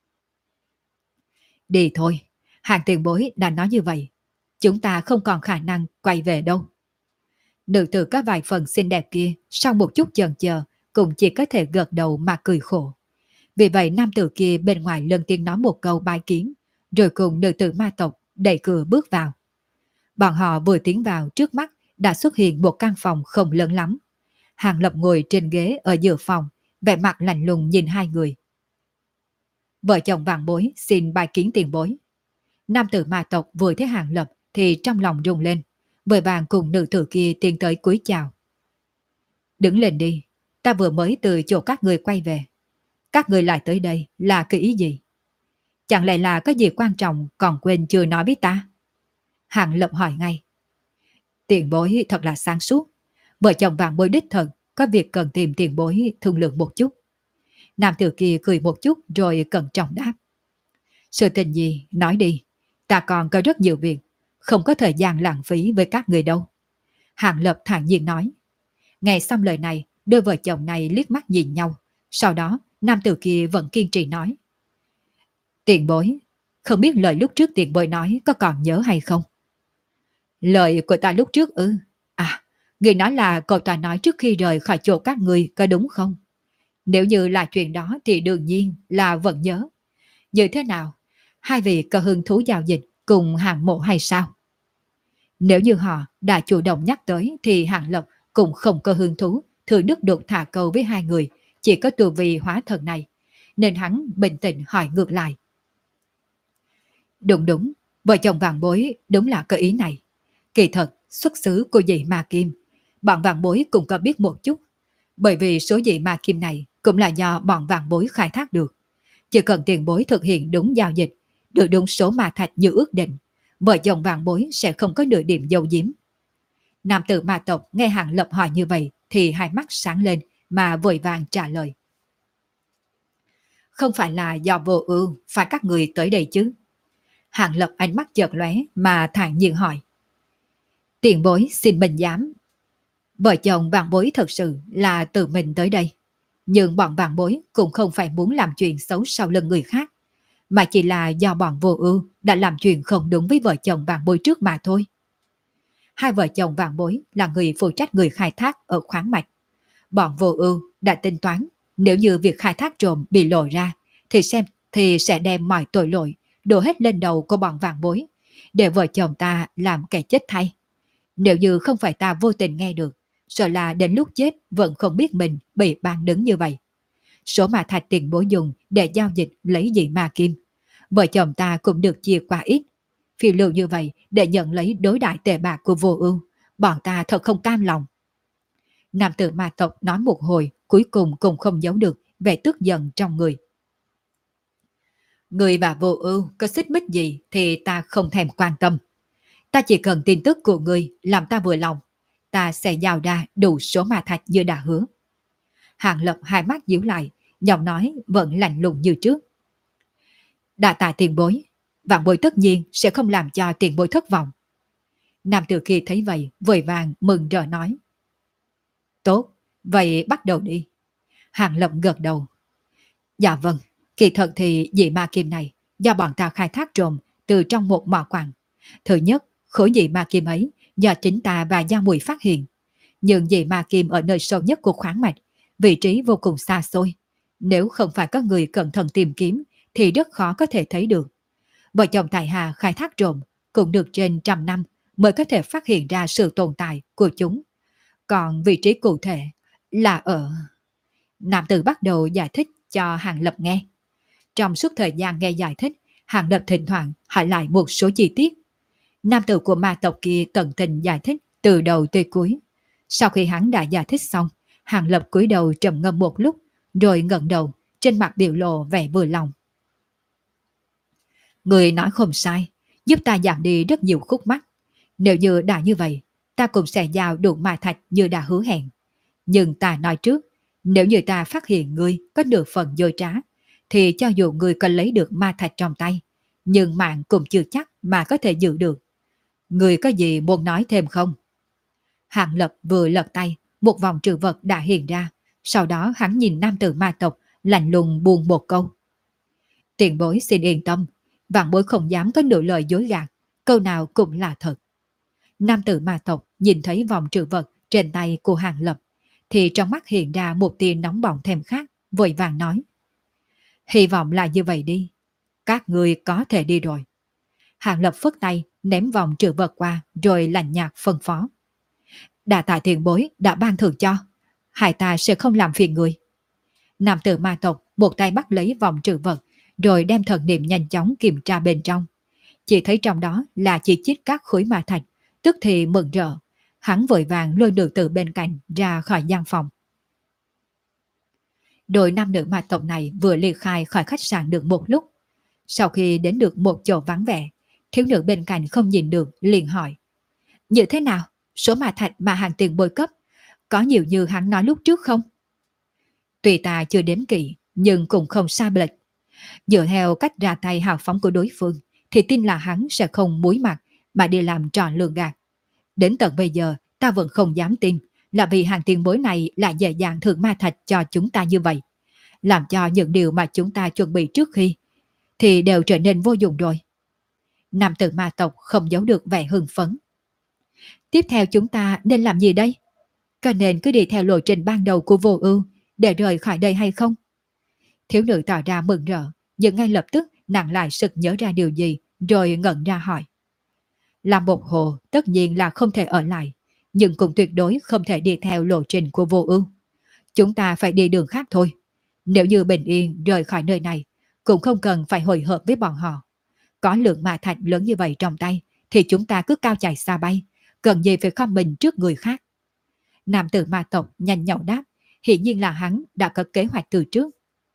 A: Đi thôi, Hàng tiền bối đã nói như vậy, chúng ta không còn khả năng quay về đâu. Nữ tử có vài phần xinh đẹp kia, sau một chút chần chờ, cũng chỉ có thể gật đầu mà cười khổ. Vì vậy nam tử kia bên ngoài lần tiên nói một câu bái kiến, rồi cùng nữ tử ma tộc đẩy cửa bước vào. Bọn họ vừa tiến vào, trước mắt đã xuất hiện một căn phòng không lớn lắm. Hàng Lập ngồi trên ghế ở giữa phòng, vẻ mặt lạnh lùng nhìn hai người. Vợ chồng vạn bối xin bài kiến tiền bối. Nam tử ma tộc vừa thấy Hàng Lập thì trong lòng rung lên, vội vàng cùng nữ tử kia tiến tới cúi chào. Đứng lên đi, ta vừa mới từ chỗ các người quay về. Các người lại tới đây là cái ý gì? Chẳng lẽ là có gì quan trọng còn quên chưa nói với ta? Hàng Lập hỏi ngay. Tiền bối thật là sáng suốt. Vợ chồng vạn bối đích thần có việc cần tìm tiền bối thương lượng một chút. Nam tử kia cười một chút rồi cẩn trọng đáp. Sự tình gì, nói đi. Ta còn có rất nhiều việc, không có thời gian lãng phí với các người đâu. Hàng Lập thản nhiên nói. Nghe xong lời này, đôi vợ chồng này liếc mắt nhìn nhau. Sau đó, nam tử kia vẫn kiên trì nói. Tiền bối, không biết lời lúc trước tiền bối nói có còn nhớ hay không? Lời của ta lúc trước ư? À, người nói là cậu ta nói trước khi rời khỏi chỗ các người có đúng không? Nếu như là chuyện đó thì đương nhiên là vẫn nhớ. Như thế nào? Hai vị có hứng thú giao dịch cùng Hàng Mộ hay sao? Nếu như họ đã chủ động nhắc tới thì Hàng Lập cũng không có hứng thú thường đức đột thả câu với hai người, chỉ có tu vi hóa thần này. Nên hắn bình tĩnh hỏi ngược lại. Đúng đúng, vợ chồng vạn bối đúng là có ý này. Kỳ thật, xuất xứ của dị ma kim, bọn vạn bối cũng có biết một chút. Bởi vì số dị ma kim này cũng là do bọn vạn bối khai thác được. Chỉ cần tiền bối thực hiện đúng giao dịch, được đúng số ma thạch như ước định, vợ chồng vạn bối sẽ không có nửa điểm dầu diếm. Nam tử ma tộc nghe Hàng Lập hỏi như vậy thì hai mắt sáng lên mà vội vàng trả lời. Không phải là do vô ưu phải các người tới đây chứ? Hàng Lập ánh mắt chợt lóe mà thản nhiên hỏi. Tiền bối xin bình giám. Vợ chồng vạn bối thật sự là tự mình tới đây. Nhưng bọn vạn bối cũng không phải muốn làm chuyện xấu sau lưng người khác, mà chỉ là do bọn vô ưu đã làm chuyện không đúng với vợ chồng vạn bối trước mà thôi. Hai vợ chồng vạn bối là người phụ trách người khai thác ở khoáng mạch. Bọn vô ưu đã tính toán nếu như việc khai thác trộm bị lộ ra thì sẽ đem mọi tội lỗi đổ hết lên đầu của bọn vạn bối, để vợ chồng ta làm kẻ chết thay. Nếu như không phải ta vô tình nghe được, sợ là đến lúc chết vẫn không biết mình bị ban đứng như vậy. Số mà thạch tiền bối dùng để giao dịch lấy dị ma kim, vợ chồng ta cũng được chia qua ít. Phiêu lưu như vậy để nhận lấy đối đại tệ bạc của vô ưu, bọn ta thật không cam lòng. Nam tử ma tộc nói một hồi, cuối cùng cũng không giấu được vẻ tức giận trong người. Người và vô ưu có xích mích gì thì ta không thèm quan tâm. Ta chỉ cần tin tức của người làm ta vừa lòng, ta sẽ giao ra đủ số ma thạch như đã hứa. Hàng Lập hai mắt díu lại, giọng nói vẫn lạnh lùng như trước. Đã tạ tiền bối, vạn bối tất nhiên sẽ không làm cho tiền bối thất vọng. Nam tử kia thấy vậy, vội vàng mừng rỡ nói. Tốt, vậy bắt đầu đi. Hàng Lập gật đầu. Dạ vâng, kỳ thật thì dị ma kim này do bọn ta khai thác trộm từ trong một mỏ quặng. Thứ nhất, khối dị ma kim ấy do chính ta và Gia Mùi phát hiện. Nhưng dị ma kim ở nơi sâu nhất của khoáng mạch, vị trí vô cùng xa xôi. Nếu không phải có người cẩn thận tìm kiếm thì rất khó có thể thấy được. Vợ chồng tại Hà khai thác trộm cũng được trên 100 năm mới có thể phát hiện ra sự tồn tại của chúng. Còn vị trí cụ thể là ở... Nam tử bắt đầu giải thích cho Hàng Lập nghe. Trong suốt thời gian nghe giải thích, Hàng Lập thỉnh thoảng hỏi lại một số chi tiết. Nam tử của ma tộc kia tận tình giải thích từ đầu tới cuối. Sau khi hắn đã giải thích xong, Hàng Lập cúi đầu trầm ngâm một lúc, rồi ngẩng đầu, trên mặt biểu lộ vẻ vừa lòng. Người nói không sai, giúp ta giảm đi rất nhiều khúc mắc. Nếu như đã như vậy, ta cũng sẽ giao đủ ma thạch như đã hứa hẹn. Nhưng ta nói trước, nếu như ta phát hiện ngươi có nửa phần dối trá, thì cho dù ngươi có lấy được ma thạch trong tay, nhưng mạng cũng chưa chắc mà có thể giữ được. Ngươi có gì muốn nói thêm không? Hàng Lập vừa lật tay, một vòng trừ vật đã hiện ra. Sau đó hắn nhìn nam tử ma tộc, lạnh lùng buông một câu. Tiền bối xin yên tâm, vạn bối không dám có nửa lời dối gạt, câu nào cũng là thật. Nam tử ma tộc nhìn thấy vòng trừ vật trên tay của Hàng Lập, thì trong mắt hiện ra một tia nóng bỏng thèm khát, vội vàng nói. Hy vọng là như vậy đi, các người có thể đi rồi. Hàng Lập phất tay, ném vòng trừ vật qua, rồi lạnh nhạt phân phó. Đà tạ tiền bối đã ban thưởng cho, hai ta sẽ không làm phiền người. Nam tử ma tộc một tay bắt lấy vòng trừ vật, rồi đem thần niệm nhanh chóng kiểm tra bên trong. Chỉ thấy trong đó là chỉ chít các khối ma thạch, tức thì mừng rỡ. Hắn vội vàng lôi nữ tử bên cạnh ra khỏi gian phòng. Đôi nam nữ ma tộc này vừa ly khai khỏi khách sạn được một lúc. Sau khi đến được một chỗ vắng vẻ, thiếu nữ bên cạnh không nhìn được liền hỏi: như thế nào? Số ma thạch mà hàng tiền bồi cấp có nhiều như hắn nói lúc trước không? Tuy ta chưa đếm kỹ, nhưng cũng không sai lệch. Dựa theo cách ra tay hào phóng của đối phương, thì tin là hắn sẽ không muối mặt mà đi làm trò lường gạt. Đến tận bây giờ, ta vẫn không dám tin là vì hàng tiền bối này lại dễ dàng thưởng ma thạch cho chúng ta như vậy, làm cho những điều mà chúng ta chuẩn bị trước khi thì đều trở nên vô dụng rồi. Nam tử ma tộc không giấu được vẻ hưng phấn. Tiếp theo chúng ta nên làm gì đây? Có nên cứ đi theo lộ trình ban đầu của Vô Ưu để rời khỏi đây hay không? Thiếu nữ tỏ ra mừng rỡ, nhưng ngay lập tức nàng lại sực nhớ ra điều gì, rồi ngẩn ra hỏi. Làm một hồ tất nhiên là không thể ở lại, nhưng cũng tuyệt đối không thể đi theo lộ trình của Vô Ưu. Chúng ta phải đi đường khác thôi. Nếu như bình yên rời khỏi nơi này, cũng không cần phải hồi hộp với bọn họ. Có lượng ma thạch lớn như vậy trong tay, thì chúng ta cứ cao chạy xa bay, cần gì phải khom mình trước người khác. Nam tử ma tộc nhanh nhậu đáp, hiển nhiên là hắn đã có kế hoạch từ trước.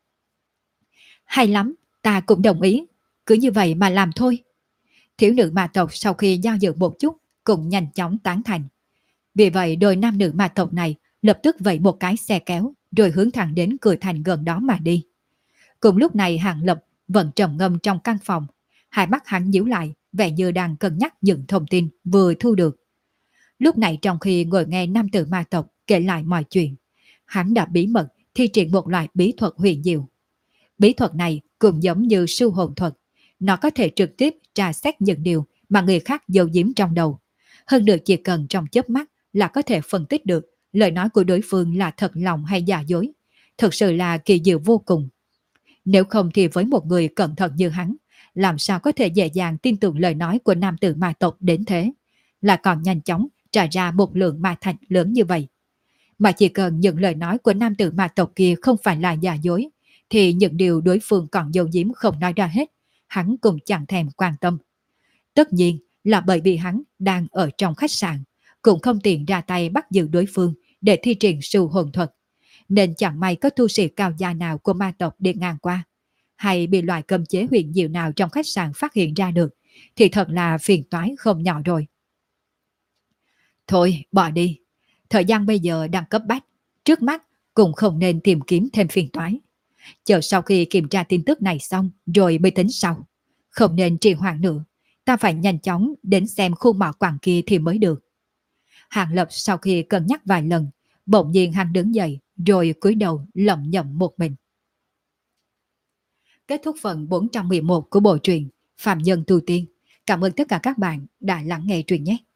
A: Hay lắm, ta cũng đồng ý, cứ như vậy mà làm thôi. Thiếu nữ ma tộc sau khi do dự một chút cũng nhanh chóng tán thành. Vì vậy đôi nam nữ ma tộc này lập tức vẫy một cái xe kéo rồi hướng thẳng đến cửa thành gần đó mà đi. Cùng lúc này Hàng Lập vẫn trầm ngâm trong căn phòng, hai mắt hắn nhíu lại, vẻ như đang cân nhắc những thông tin vừa thu được. Lúc này trong khi ngồi nghe nam tử ma tộc kể lại mọi chuyện, hắn đã bí mật thi triển một loại bí thuật huyền diệu. Bí thuật này cũng giống như siêu hồn thuật, nó có thể trực tiếp tra xét những điều mà người khác giấu giếm trong đầu. Hơn nữa chỉ cần trong chớp mắt là có thể phân tích được lời nói của đối phương là thật lòng hay giả dối. Thật sự là kỳ diệu vô cùng. Nếu không thì với một người cẩn thận như hắn, làm sao có thể dễ dàng tin tưởng lời nói của nam tử ma tộc đến thế, là còn nhanh chóng trả ra một lượng ma thạch lớn như vậy. Mà chỉ cần những lời nói của nam tử ma tộc kia không phải là giả dối, thì những điều đối phương còn giấu giếm không nói ra hết, hắn cũng chẳng thèm quan tâm. Tất nhiên là bởi vì hắn đang ở trong khách sạn, cũng không tiện ra tay bắt giữ đối phương để thi triển siêu hồn thuật, nên chẳng may có tu sĩ cao gia nào của ma tộc đi ngang qua, hay bị loại cấm chế huyền diệu nào trong khách sạn phát hiện ra được, thì thật là phiền toái không nhỏ rồi. Thôi, bỏ đi. Thời gian bây giờ đang cấp bách, trước mắt cũng không nên tìm kiếm thêm phiền toái. Chờ sau khi kiểm tra tin tức này xong rồi mới tính sau. Không nên trì hoãn nữa, ta phải nhanh chóng đến xem khu mỏ quặng kia thì mới được. Hàng Lập sau khi cân nhắc vài lần, bỗng nhiên hắn đứng dậy rồi cúi đầu lẩm nhẩm một mình. Kết thúc phần 411 của bộ truyện Phạm Nhân Tu Tiên. Cảm ơn tất cả các bạn đã lắng nghe truyện nhé.